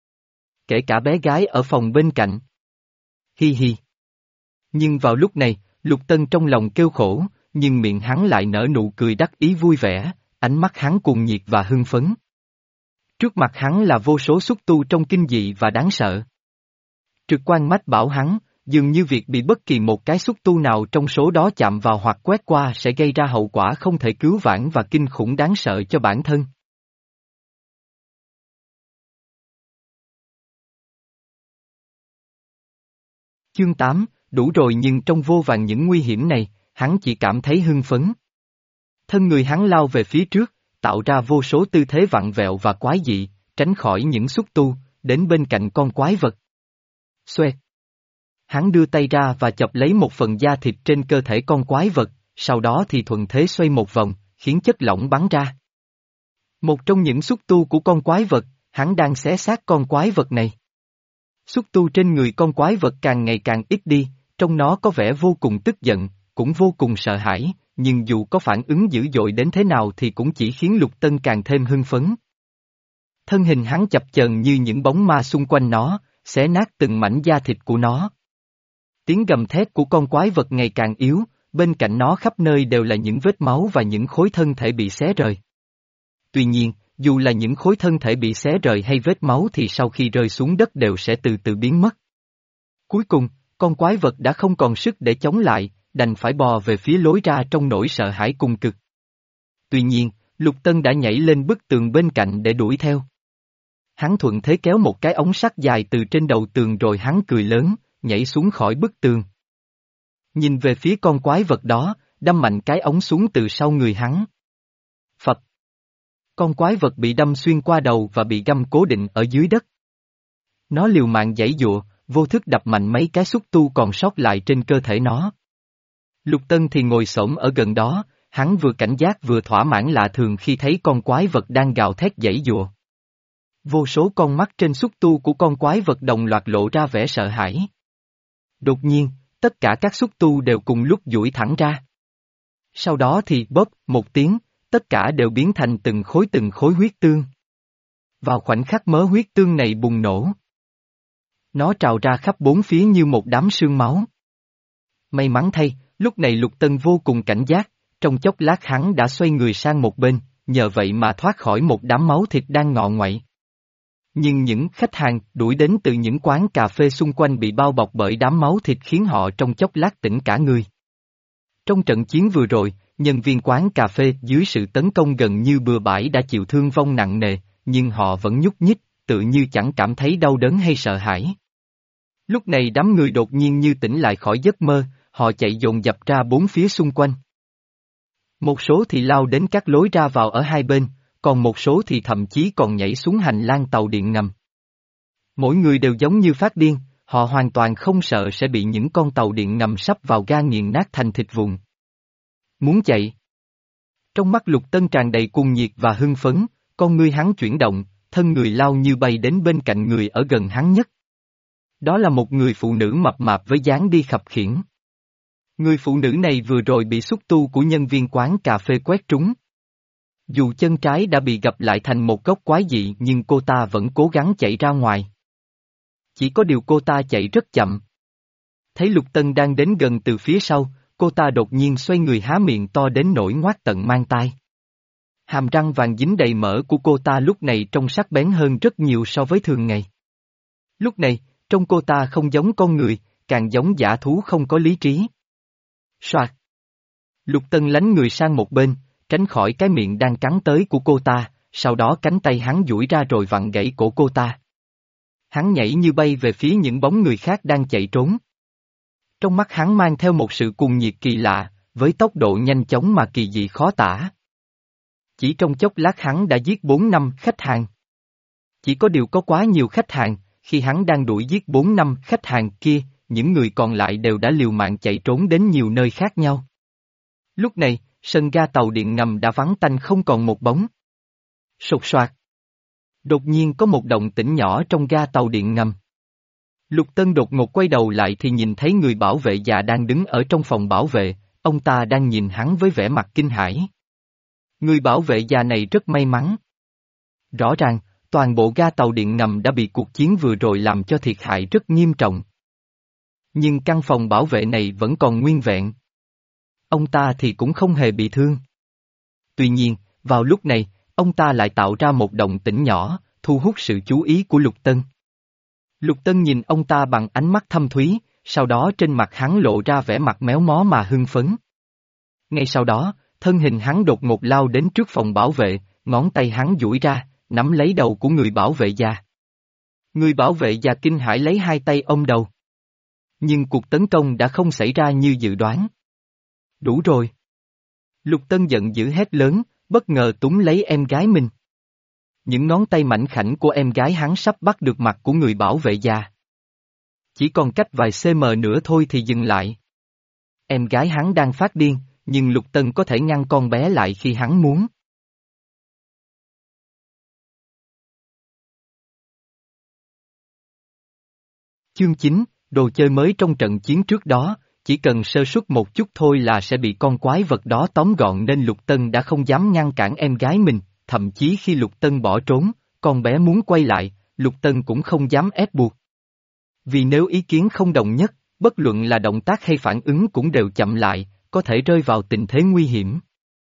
Kể cả bé gái ở phòng bên cạnh. Hi hi. Nhưng vào lúc này, Lục Tân trong lòng kêu khổ, nhưng miệng hắn lại nở nụ cười đắc ý vui vẻ, ánh mắt hắn cuồng nhiệt và hưng phấn. Trước mặt hắn là vô số xúc tu trong kinh dị và đáng sợ. Trực quan mách bảo hắn, dường như việc bị bất kỳ một cái xúc tu nào trong số đó chạm vào hoặc quét qua sẽ gây ra hậu quả không thể cứu vãn và kinh khủng đáng sợ cho bản thân. Chương tám, đủ rồi nhưng trong vô vàn những nguy hiểm này, hắn chỉ cảm thấy hưng phấn. Thân người hắn lao về phía trước, tạo ra vô số tư thế vặn vẹo và quái dị, tránh khỏi những xúc tu, đến bên cạnh con quái vật. Xoẹt. Hắn đưa tay ra và chọc lấy một phần da thịt trên cơ thể con quái vật, sau đó thì thuận thế xoay một vòng, khiến chất lỏng bắn ra. Một trong những xúc tu của con quái vật, hắn đang xé xác con quái vật này. Xúc tu trên người con quái vật càng ngày càng ít đi, trông nó có vẻ vô cùng tức giận, cũng vô cùng sợ hãi, nhưng dù có phản ứng dữ dội đến thế nào thì cũng chỉ khiến Lục Tân càng thêm hưng phấn. Thân hình hắn chập chờn như những bóng ma xung quanh nó, xé nát từng mảnh da thịt của nó. Tiếng gầm thét của con quái vật ngày càng yếu, bên cạnh nó khắp nơi đều là những vết máu và những khối thân thể bị xé rời. Tuy nhiên, dù là những khối thân thể bị xé rời hay vết máu thì sau khi rơi xuống đất đều sẽ từ từ biến mất. Cuối cùng, con quái vật đã không còn sức để chống lại, đành phải bò về phía lối ra trong nỗi sợ hãi cùng cực. Tuy nhiên, Lục Tân đã nhảy lên bức tường bên cạnh để đuổi theo. Hắn thuận thế kéo một cái ống sắt dài từ trên đầu tường rồi hắn cười lớn, nhảy xuống khỏi bức tường. Nhìn về phía con quái vật đó, đâm mạnh cái ống xuống từ sau người hắn. Phập. Con quái vật bị đâm xuyên qua đầu và bị găm cố định ở dưới đất. Nó liều mạng giãy giụa, vô thức đập mạnh mấy cái xúc tu còn sót lại trên cơ thể nó. Lục Tân thì ngồi xổm ở gần đó, hắn vừa cảnh giác vừa thỏa mãn lạ thường khi thấy con quái vật đang gào thét giãy giụa. Vô số con mắt trên xúc tu của con quái vật đồng loạt lộ ra vẻ sợ hãi. Đột nhiên, tất cả các xúc tu đều cùng lúc duỗi thẳng ra. Sau đó thì bóp một tiếng, tất cả đều biến thành từng khối từng khối huyết tương. Vào khoảnh khắc mớ huyết tương này bùng nổ. Nó trào ra khắp bốn phía như một đám sương máu. May mắn thay, lúc này Lục Tân vô cùng cảnh giác, trong chốc lát hắn đã xoay người sang một bên, nhờ vậy mà thoát khỏi một đám máu thịt đang ngọ nguậy. Nhưng những khách hàng đuổi đến từ những quán cà phê xung quanh bị bao bọc bởi đám máu thịt khiến họ trong chốc lát tỉnh cả người. Trong trận chiến vừa rồi, nhân viên quán cà phê dưới sự tấn công gần như bừa bãi đã chịu thương vong nặng nề, nhưng họ vẫn nhúc nhích, tự như chẳng cảm thấy đau đớn hay sợ hãi. Lúc này đám người đột nhiên như tỉnh lại khỏi giấc mơ, họ chạy dồn dập ra bốn phía xung quanh. Một số thì lao đến các lối ra vào ở hai bên, còn một số thì thậm chí còn nhảy xuống hành lang tàu điện ngầm. Mỗi người đều giống như phát điên, họ hoàn toàn không sợ sẽ bị những con tàu điện ngầm sắp vào ga nghiền nát thành thịt vụn. Muốn chạy. Trong mắt Lục Tân tràn đầy cuồng nhiệt và hưng phấn, con ngươi hắn chuyển động, thân người lao như bay đến bên cạnh người ở gần hắn nhất. Đó là một người phụ nữ mập mạp với dáng đi khập khiễng. Người phụ nữ này vừa rồi bị xúc tu của nhân viên quán cà phê quét trúng. Dù chân trái đã bị gập lại thành một góc quái dị nhưng cô ta vẫn cố gắng chạy ra ngoài. Chỉ có điều cô ta chạy rất chậm. Thấy Lục Tân đang đến gần từ phía sau, cô ta đột nhiên xoay người há miệng to đến nỗi ngoác tận mang tai. Hàm răng vàng dính đầy mỡ của cô ta lúc này trông sắc bén hơn rất nhiều so với thường ngày. Lúc này, trông cô ta không giống con người, càng giống dã thú không có lý trí. Soạt. Lục Tân lánh người sang một bên, tránh khỏi cái miệng đang cắn tới của cô ta, sau đó cánh tay hắn duỗi ra rồi vặn gãy cổ cô ta. Hắn nhảy như bay về phía những bóng người khác đang chạy trốn. Trong mắt hắn mang theo một sự cuồng nhiệt kỳ lạ, với tốc độ nhanh chóng mà kỳ dị khó tả. Chỉ trong chốc lát hắn đã giết bốn năm khách hàng. Chỉ có điều có quá nhiều khách hàng, khi hắn đang đuổi giết bốn năm khách hàng kia, những người còn lại đều đã liều mạng chạy trốn đến nhiều nơi khác nhau. Lúc này, sân ga tàu điện ngầm đã vắng tanh không còn một bóng. Sột soạt. Đột nhiên có một động tĩnh nhỏ trong ga tàu điện ngầm. Lục Tân đột ngột quay đầu lại thì nhìn thấy người bảo vệ già đang đứng ở trong phòng bảo vệ, ông ta đang nhìn hắn với vẻ mặt kinh hãi. Người bảo vệ già này rất may mắn. Rõ ràng, toàn bộ ga tàu điện ngầm đã bị cuộc chiến vừa rồi làm cho thiệt hại rất nghiêm trọng. Nhưng căn phòng bảo vệ này vẫn còn nguyên vẹn. Ông ta thì cũng không hề bị thương. Tuy nhiên, vào lúc này, ông ta lại tạo ra một động tĩnh nhỏ, thu hút sự chú ý của Lục Tân. Lục Tân nhìn ông ta bằng ánh mắt thâm thúy, sau đó trên mặt hắn lộ ra vẻ mặt méo mó mà hưng phấn. Ngay sau đó, thân hình hắn đột ngột lao đến trước phòng bảo vệ, ngón tay hắn duỗi ra, nắm lấy đầu của người bảo vệ già. Người bảo vệ già kinh hãi lấy hai tay ôm đầu. Nhưng cuộc tấn công đã không xảy ra như dự đoán. Đủ rồi. Lục Tân giận dữ hét lớn, bất ngờ túm lấy em gái mình. Những ngón tay mảnh khảnh của em gái hắn sắp bắt được mặt của người bảo vệ già. Chỉ còn cách vài cm nữa thôi thì dừng lại. Em gái hắn đang phát điên, nhưng Lục Tân có thể ngăn con bé lại khi hắn muốn. Chương chín, đồ chơi mới trong trận chiến trước đó, chỉ cần sơ suất một chút thôi là sẽ bị con quái vật đó tóm gọn nên Lục Tân đã không dám ngăn cản em gái mình, thậm chí khi Lục Tân bỏ trốn, con bé muốn quay lại, Lục Tân cũng không dám ép buộc. Vì nếu ý kiến không đồng nhất, bất luận là động tác hay phản ứng cũng đều chậm lại, có thể rơi vào tình thế nguy hiểm.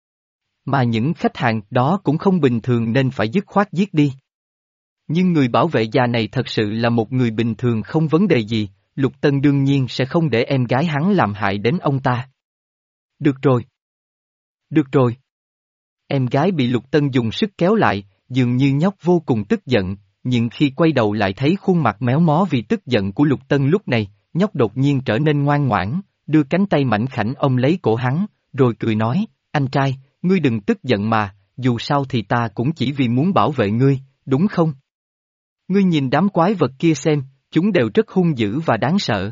Mà những khách hàng đó cũng không bình thường nên phải dứt khoát giết đi. Nhưng người bảo vệ già này thật sự là một người bình thường không vấn đề gì, Lục Tân đương nhiên sẽ không để em gái hắn làm hại đến ông ta. Được rồi. Được rồi. Em gái bị Lục Tân dùng sức kéo lại, dường như nhóc vô cùng tức giận, nhưng khi quay đầu lại thấy khuôn mặt méo mó vì tức giận của Lục Tân lúc này, nhóc đột nhiên trở nên ngoan ngoãn, đưa cánh tay mảnh khảnh ôm lấy cổ hắn, rồi cười nói, anh trai, ngươi đừng tức giận mà, dù sao thì ta cũng chỉ vì muốn bảo vệ ngươi, đúng không? Ngươi nhìn đám quái vật kia xem, chúng đều rất hung dữ và đáng sợ.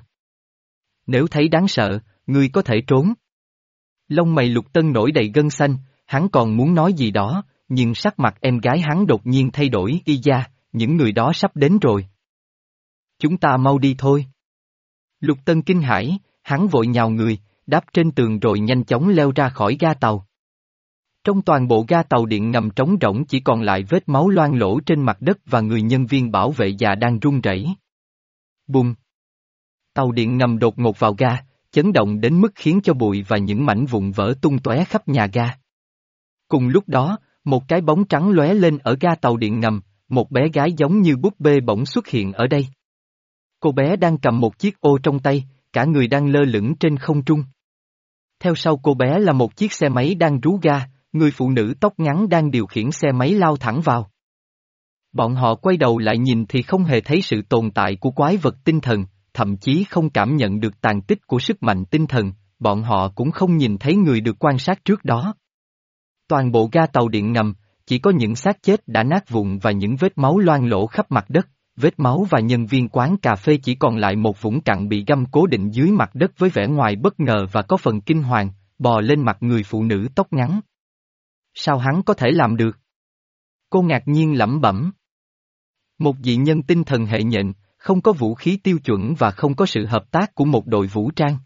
Nếu thấy đáng sợ, ngươi có thể trốn. Lông mày Lục Tân nổi đầy gân xanh, hắn còn muốn nói gì đó, nhưng sắc mặt em gái hắn đột nhiên thay đổi y da, những người đó sắp đến rồi. Chúng ta mau đi thôi. Lục Tân kinh hãi, hắn vội nhào người, đáp trên tường rồi nhanh chóng leo ra khỏi ga tàu. Trong toàn bộ ga tàu điện ngầm trống rỗng chỉ còn lại vết máu loang lổ trên mặt đất và người nhân viên bảo vệ già đang run rẩy. Bùng! Tàu điện ngầm đột ngột vào ga, chấn động đến mức khiến cho bụi và những mảnh vụn vỡ tung tóe khắp nhà ga. Cùng lúc đó, một cái bóng trắng lóe lên ở ga tàu điện ngầm, một bé gái giống như búp bê bỗng xuất hiện ở đây. Cô bé đang cầm một chiếc ô trong tay, cả người đang lơ lửng trên không trung. Theo sau cô bé là một chiếc xe máy đang rú ga, người phụ nữ tóc ngắn đang điều khiển xe máy lao thẳng vào. Bọn họ quay đầu lại nhìn thì không hề thấy sự tồn tại của quái vật tinh thần, thậm chí không cảm nhận được tàn tích của sức mạnh tinh thần, bọn họ cũng không nhìn thấy người được quan sát trước đó. Toàn bộ ga tàu điện ngầm, chỉ có những xác chết đã nát vụn và những vết máu loang lổ khắp mặt đất, vết máu và nhân viên quán cà phê chỉ còn lại một vũng cặn bị găm cố định dưới mặt đất với vẻ ngoài bất ngờ và có phần kinh hoàng, bò lên mặt người phụ nữ tóc ngắn. Sao hắn có thể làm được? Cô ngạc nhiên lẩm bẩm. Một dị nhân tinh thần hệ nhện, không có vũ khí tiêu chuẩn và không có sự hợp tác của một đội vũ trang.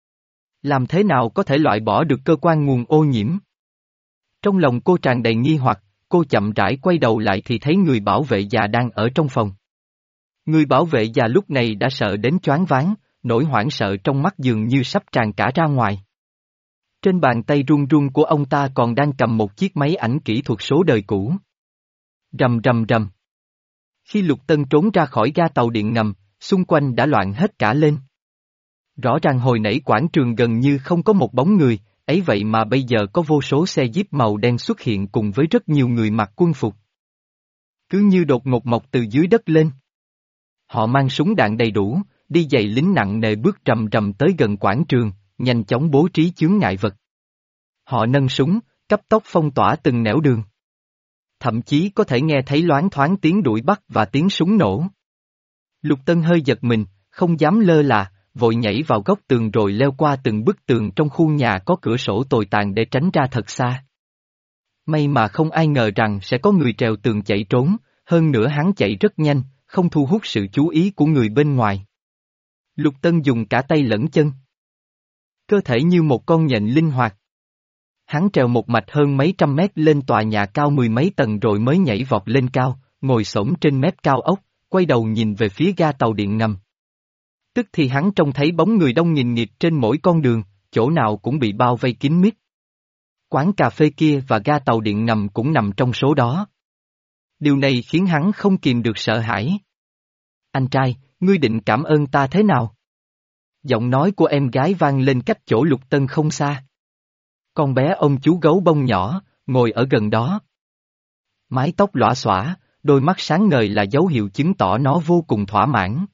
Làm thế nào có thể loại bỏ được cơ quan nguồn ô nhiễm? Trong lòng cô tràn đầy nghi hoặc, cô chậm rãi quay đầu lại thì thấy người bảo vệ già đang ở trong phòng. Người bảo vệ già lúc này đã sợ đến choáng váng, nỗi hoảng sợ trong mắt dường như sắp tràn cả ra ngoài. Trên bàn tay run run của ông ta còn đang cầm một chiếc máy ảnh kỹ thuật số đời cũ. Rầm rầm rầm. Khi Lục Tân trốn ra khỏi ga tàu điện ngầm, xung quanh đã loạn hết cả lên. Rõ ràng hồi nãy quảng trường gần như không có một bóng người, ấy vậy mà bây giờ có vô số xe jeep màu đen xuất hiện cùng với rất nhiều người mặc quân phục. Cứ như đột ngột mọc từ dưới đất lên. Họ mang súng đạn đầy đủ, đi giày lính nặng nề bước rầm rầm tới gần quảng trường, nhanh chóng bố trí chướng ngại vật. Họ nâng súng, cấp tốc phong tỏa từng nẻo đường. Thậm chí có thể nghe thấy loáng thoáng tiếng đuổi bắt và tiếng súng nổ. Lục Tân hơi giật mình, không dám lơ là, vội nhảy vào góc tường rồi leo qua từng bức tường trong khu nhà có cửa sổ tồi tàn để tránh ra thật xa. May mà không ai ngờ rằng sẽ có người trèo tường chạy trốn, hơn nữa hắn chạy rất nhanh, không thu hút sự chú ý của người bên ngoài. Lục Tân dùng cả tay lẫn chân. Cơ thể như một con nhện linh hoạt. Hắn trèo một mạch hơn mấy trăm mét lên tòa nhà cao mười mấy tầng rồi mới nhảy vọt lên cao, ngồi xổm trên mép cao ốc, quay đầu nhìn về phía ga tàu điện ngầm. Tức thì hắn trông thấy bóng người đông nghìn nghịt trên mỗi con đường, chỗ nào cũng bị bao vây kín mít. Quán cà phê kia và ga tàu điện ngầm cũng nằm trong số đó. Điều này khiến hắn không kìm được sợ hãi. Anh trai, ngươi định cảm ơn ta thế nào? Giọng nói của em gái vang lên cách chỗ Lục Tân không xa. Con bé ông chú gấu bông nhỏ, ngồi ở gần đó. Mái tóc lõa xõa, đôi mắt sáng ngời là dấu hiệu chứng tỏ nó vô cùng thỏa mãn.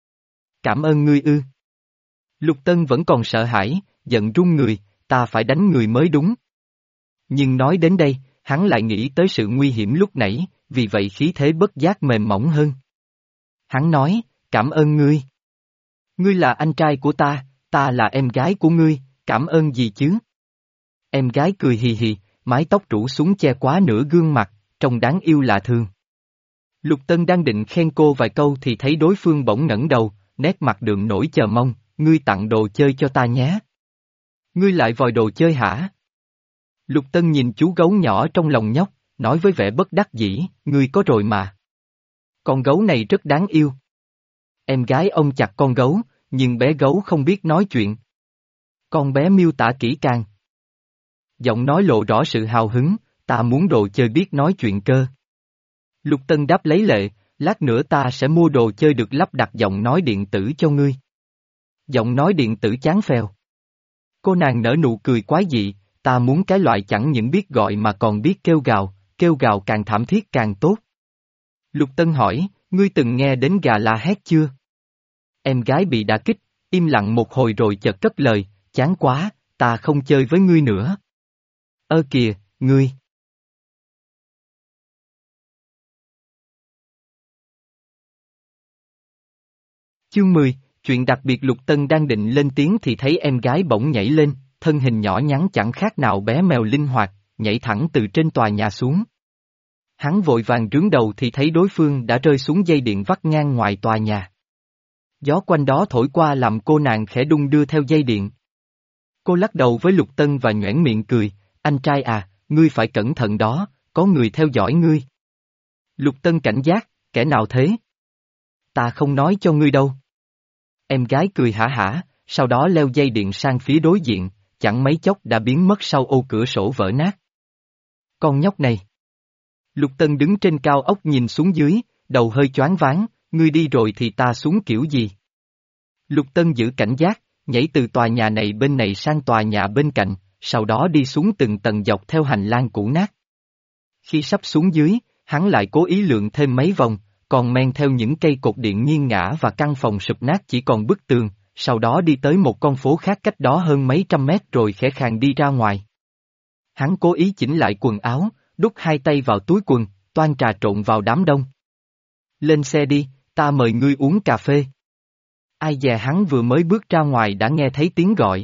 Cảm ơn ngươi ư. Lục Tân vẫn còn sợ hãi, giận run người, ta phải đánh người mới đúng. Nhưng nói đến đây, hắn lại nghĩ tới sự nguy hiểm lúc nãy, vì vậy khí thế bất giác mềm mỏng hơn. Hắn nói, cảm ơn ngươi. Ngươi là anh trai của ta, ta là em gái của ngươi, cảm ơn gì chứ? Em gái cười hì hì, mái tóc rủ xuống che quá nửa gương mặt, trông đáng yêu lạ thường. Lục Tân đang định khen cô vài câu thì thấy đối phương bỗng ngẩng đầu, nét mặt đượm nổi chờ mong, ngươi tặng đồ chơi cho ta nhé. Ngươi lại vòi đồ chơi hả? Lục Tân nhìn chú gấu nhỏ trong lòng nhóc, nói với vẻ bất đắc dĩ, ngươi có rồi mà. Con gấu này rất đáng yêu. Em gái ông chặt con gấu, nhưng bé gấu không biết nói chuyện. Con bé miêu tả kỹ càng. Giọng nói lộ rõ sự hào hứng, ta muốn đồ chơi biết nói chuyện cơ. Lục Tân đáp lấy lệ, lát nữa ta sẽ mua đồ chơi được lắp đặt giọng nói điện tử cho ngươi. Giọng nói điện tử chán phèo. Cô nàng nở nụ cười quái dị, ta muốn cái loại chẳng những biết gọi mà còn biết kêu gào, kêu gào càng thảm thiết càng tốt. Lục Tân hỏi, ngươi từng nghe đến gà la hét chưa? Em gái bị đả kích, im lặng một hồi rồi chợt cất lời, chán quá, ta không chơi với ngươi nữa. Ơ kìa, ngươi. Chương mười, chuyện đặc biệt. Lục Tân đang định lên tiếng thì thấy em gái bỗng nhảy lên, thân hình nhỏ nhắn chẳng khác nào bé mèo linh hoạt, nhảy thẳng từ trên tòa nhà xuống. Hắn vội vàng rướn đầu thì thấy đối phương đã rơi xuống dây điện vắt ngang ngoài tòa nhà. Gió quanh đó thổi qua làm cô nàng khẽ đung đưa theo dây điện. Cô lắc đầu với Lục Tân và nhoẻn miệng cười, anh trai à, ngươi phải cẩn thận đó, có người theo dõi ngươi. Lục Tân cảnh giác, kẻ nào thế? Ta không nói cho ngươi đâu. Em gái cười hả hả, sau đó leo dây điện sang phía đối diện, chẳng mấy chốc đã biến mất sau ô cửa sổ vỡ nát. Con nhóc này. Lục Tân đứng trên cao ốc nhìn xuống dưới, đầu hơi choáng váng, ngươi đi rồi thì ta xuống kiểu gì? Lục Tân giữ cảnh giác, nhảy từ tòa nhà này bên này sang tòa nhà bên cạnh, sau đó đi xuống từng tầng dọc theo hành lang cũ nát. Khi sắp xuống dưới, hắn lại cố ý lượn thêm mấy vòng, còn men theo những cây cột điện nghiêng ngã và căn phòng sụp nát chỉ còn bức tường, sau đó đi tới một con phố khác cách đó hơn mấy trăm mét rồi khẽ khàng đi ra ngoài. Hắn cố ý chỉnh lại quần áo, đút hai tay vào túi quần, toan trà trộn vào đám đông. Lên xe đi, ta mời ngươi uống cà phê. Ai dè hắn vừa mới bước ra ngoài đã nghe thấy tiếng gọi.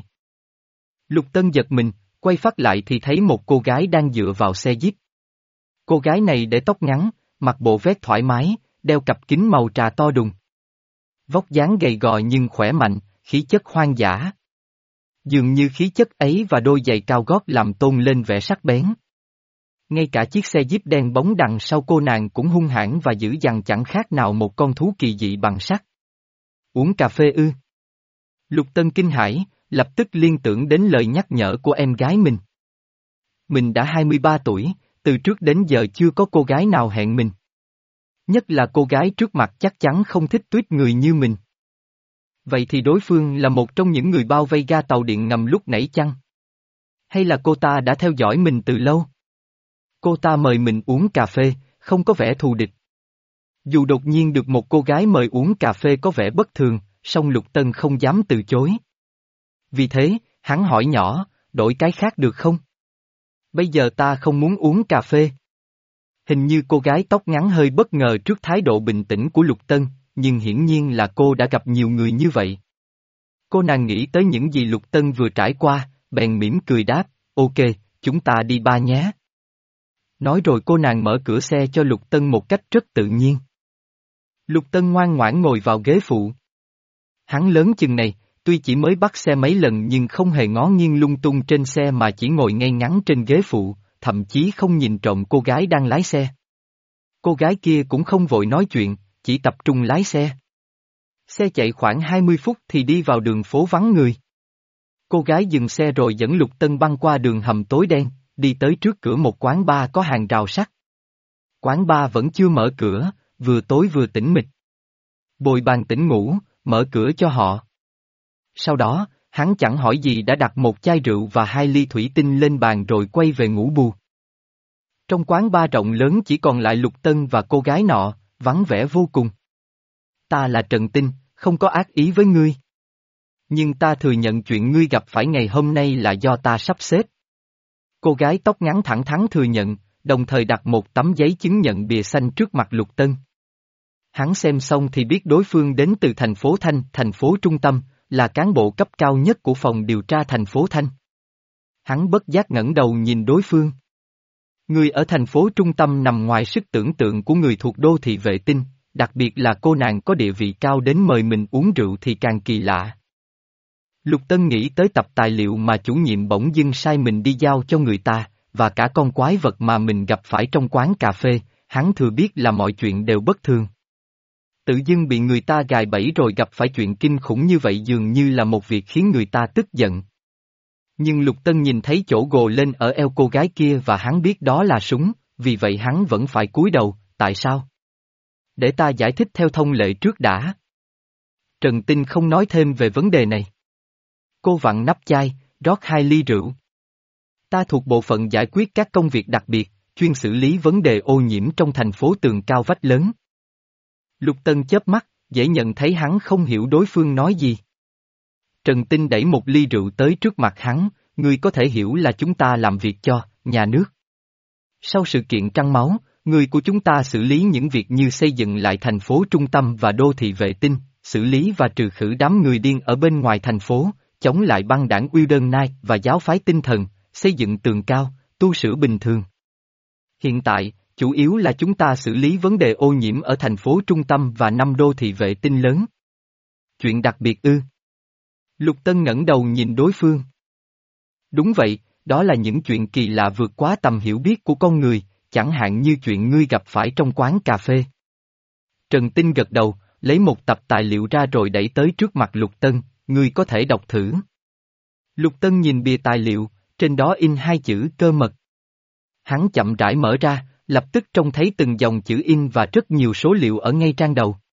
Lục Tân giật mình, quay phát lại thì thấy một cô gái đang dựa vào xe jeep. Cô gái này để tóc ngắn, mặc bộ vest thoải mái, đeo cặp kính màu trà to đùng. Vóc dáng gầy gò nhưng khỏe mạnh, khí chất hoang dã. Dường như khí chất ấy và đôi giày cao gót làm tôn lên vẻ sắc bén. Ngay cả chiếc xe jeep đen bóng đằng sau cô nàng cũng hung hãn và dữ dằn chẳng khác nào một con thú kỳ dị bằng sắt. Uống cà phê ư? Lục Tân kinh hãi, lập tức liên tưởng đến lời nhắc nhở của em gái mình. Mình đã hai mươi ba tuổi, từ trước đến giờ chưa có cô gái nào hẹn mình. Nhất là cô gái trước mặt chắc chắn không thích tuyết người như mình. Vậy thì đối phương là một trong những người bao vây ga tàu điện ngầm lúc nãy chăng? Hay là cô ta đã theo dõi mình từ lâu? Cô ta mời mình uống cà phê, không có vẻ thù địch. Dù đột nhiên được một cô gái mời uống cà phê có vẻ bất thường, song Lục Tân không dám từ chối. Vì thế, hắn hỏi nhỏ, đổi cái khác được không? Bây giờ ta không muốn uống cà phê. Hình như cô gái tóc ngắn hơi bất ngờ trước thái độ bình tĩnh của Lục Tân, nhưng hiển nhiên là cô đã gặp nhiều người như vậy. Cô nàng nghĩ tới những gì Lục Tân vừa trải qua, bèn mỉm cười đáp, ok, chúng ta đi ba nhé. Nói rồi cô nàng mở cửa xe cho Lục Tân một cách rất tự nhiên. Lục Tân ngoan ngoãn ngồi vào ghế phụ. Hắn lớn chừng này, tuy chỉ mới bắt xe mấy lần nhưng không hề ngó nghiêng lung tung trên xe mà chỉ ngồi ngay ngắn trên ghế phụ, thậm chí không nhìn trộm cô gái đang lái xe. Cô gái kia cũng không vội nói chuyện, chỉ tập trung lái xe. Xe chạy khoảng hai mươi phút thì đi vào đường phố vắng người. Cô gái dừng xe rồi dẫn Lục Tân băng qua đường hầm tối đen, đi tới trước cửa một quán bar có hàng rào sắt. Quán bar vẫn chưa mở cửa, vừa tối vừa tĩnh mịch. Bồi bàn tỉnh ngủ, mở cửa cho họ. Sau đó, hắn chẳng hỏi gì đã đặt một chai rượu và hai ly thủy tinh lên bàn rồi quay về ngủ bù. Trong quán bar rộng lớn chỉ còn lại Lục Tân và cô gái nọ, vắng vẻ vô cùng. Ta là Trần Tinh, không có ác ý với ngươi. Nhưng ta thừa nhận chuyện ngươi gặp phải ngày hôm nay là do ta sắp xếp. Cô gái tóc ngắn thẳng thắn thừa nhận, đồng thời đặt một tấm giấy chứng nhận bìa xanh trước mặt Lục Tân. Hắn xem xong thì biết đối phương đến từ thành phố Thanh, thành phố trung tâm, là cán bộ cấp cao nhất của phòng điều tra thành phố Thanh. Hắn bất giác ngẩng đầu nhìn đối phương. Người ở thành phố trung tâm nằm ngoài sức tưởng tượng của người thuộc đô thị vệ tinh, đặc biệt là cô nàng có địa vị cao đến mời mình uống rượu thì càng kỳ lạ. Lục Tân nghĩ tới tập tài liệu mà chủ nhiệm bỗng dưng sai mình đi giao cho người ta, và cả con quái vật mà mình gặp phải trong quán cà phê, hắn thừa biết là mọi chuyện đều bất thường. Tự dưng bị người ta gài bẫy rồi gặp phải chuyện kinh khủng như vậy dường như là một việc khiến người ta tức giận. Nhưng Lục Tân nhìn thấy chỗ gồ lên ở eo cô gái kia và hắn biết đó là súng, vì vậy hắn vẫn phải cúi đầu, tại sao? Để ta giải thích theo thông lệ trước đã. Trần Tinh không nói thêm về vấn đề này. Cô vặn nắp chai, rót hai ly rượu. Ta thuộc bộ phận giải quyết các công việc đặc biệt, chuyên xử lý vấn đề ô nhiễm trong thành phố tường cao vách lớn. Lục Tân chớp mắt, dễ nhận thấy hắn không hiểu đối phương nói gì. Trần Tinh đẩy một ly rượu tới trước mặt hắn, ngươi có thể hiểu là chúng ta làm việc cho nhà nước. Sau sự kiện Trăng Máu, người của chúng ta xử lý những việc như xây dựng lại thành phố trung tâm và đô thị vệ tinh, xử lý và trừ khử đám người điên ở bên ngoài thành phố, chống lại băng đảng Wilden Knight và giáo phái tinh thần, xây dựng tường cao, tu sửa bình thường. Hiện tại, chủ yếu là chúng ta xử lý vấn đề ô nhiễm ở thành phố trung tâm và năm đô thị vệ tinh lớn. Chuyện đặc biệt ư? Lục Tân ngẩng đầu nhìn đối phương. Đúng vậy, đó là những chuyện kỳ lạ vượt quá tầm hiểu biết của con người, chẳng hạn như chuyện ngươi gặp phải trong quán cà phê. Trần Tinh gật đầu, lấy một tập tài liệu ra rồi đẩy tới trước mặt Lục Tân, ngươi có thể đọc thử. Lục Tân nhìn bìa tài liệu, trên đó in hai chữ cơ mật. Hắn chậm rãi mở ra, lập tức trông thấy từng dòng chữ in và rất nhiều số liệu ở ngay trang đầu.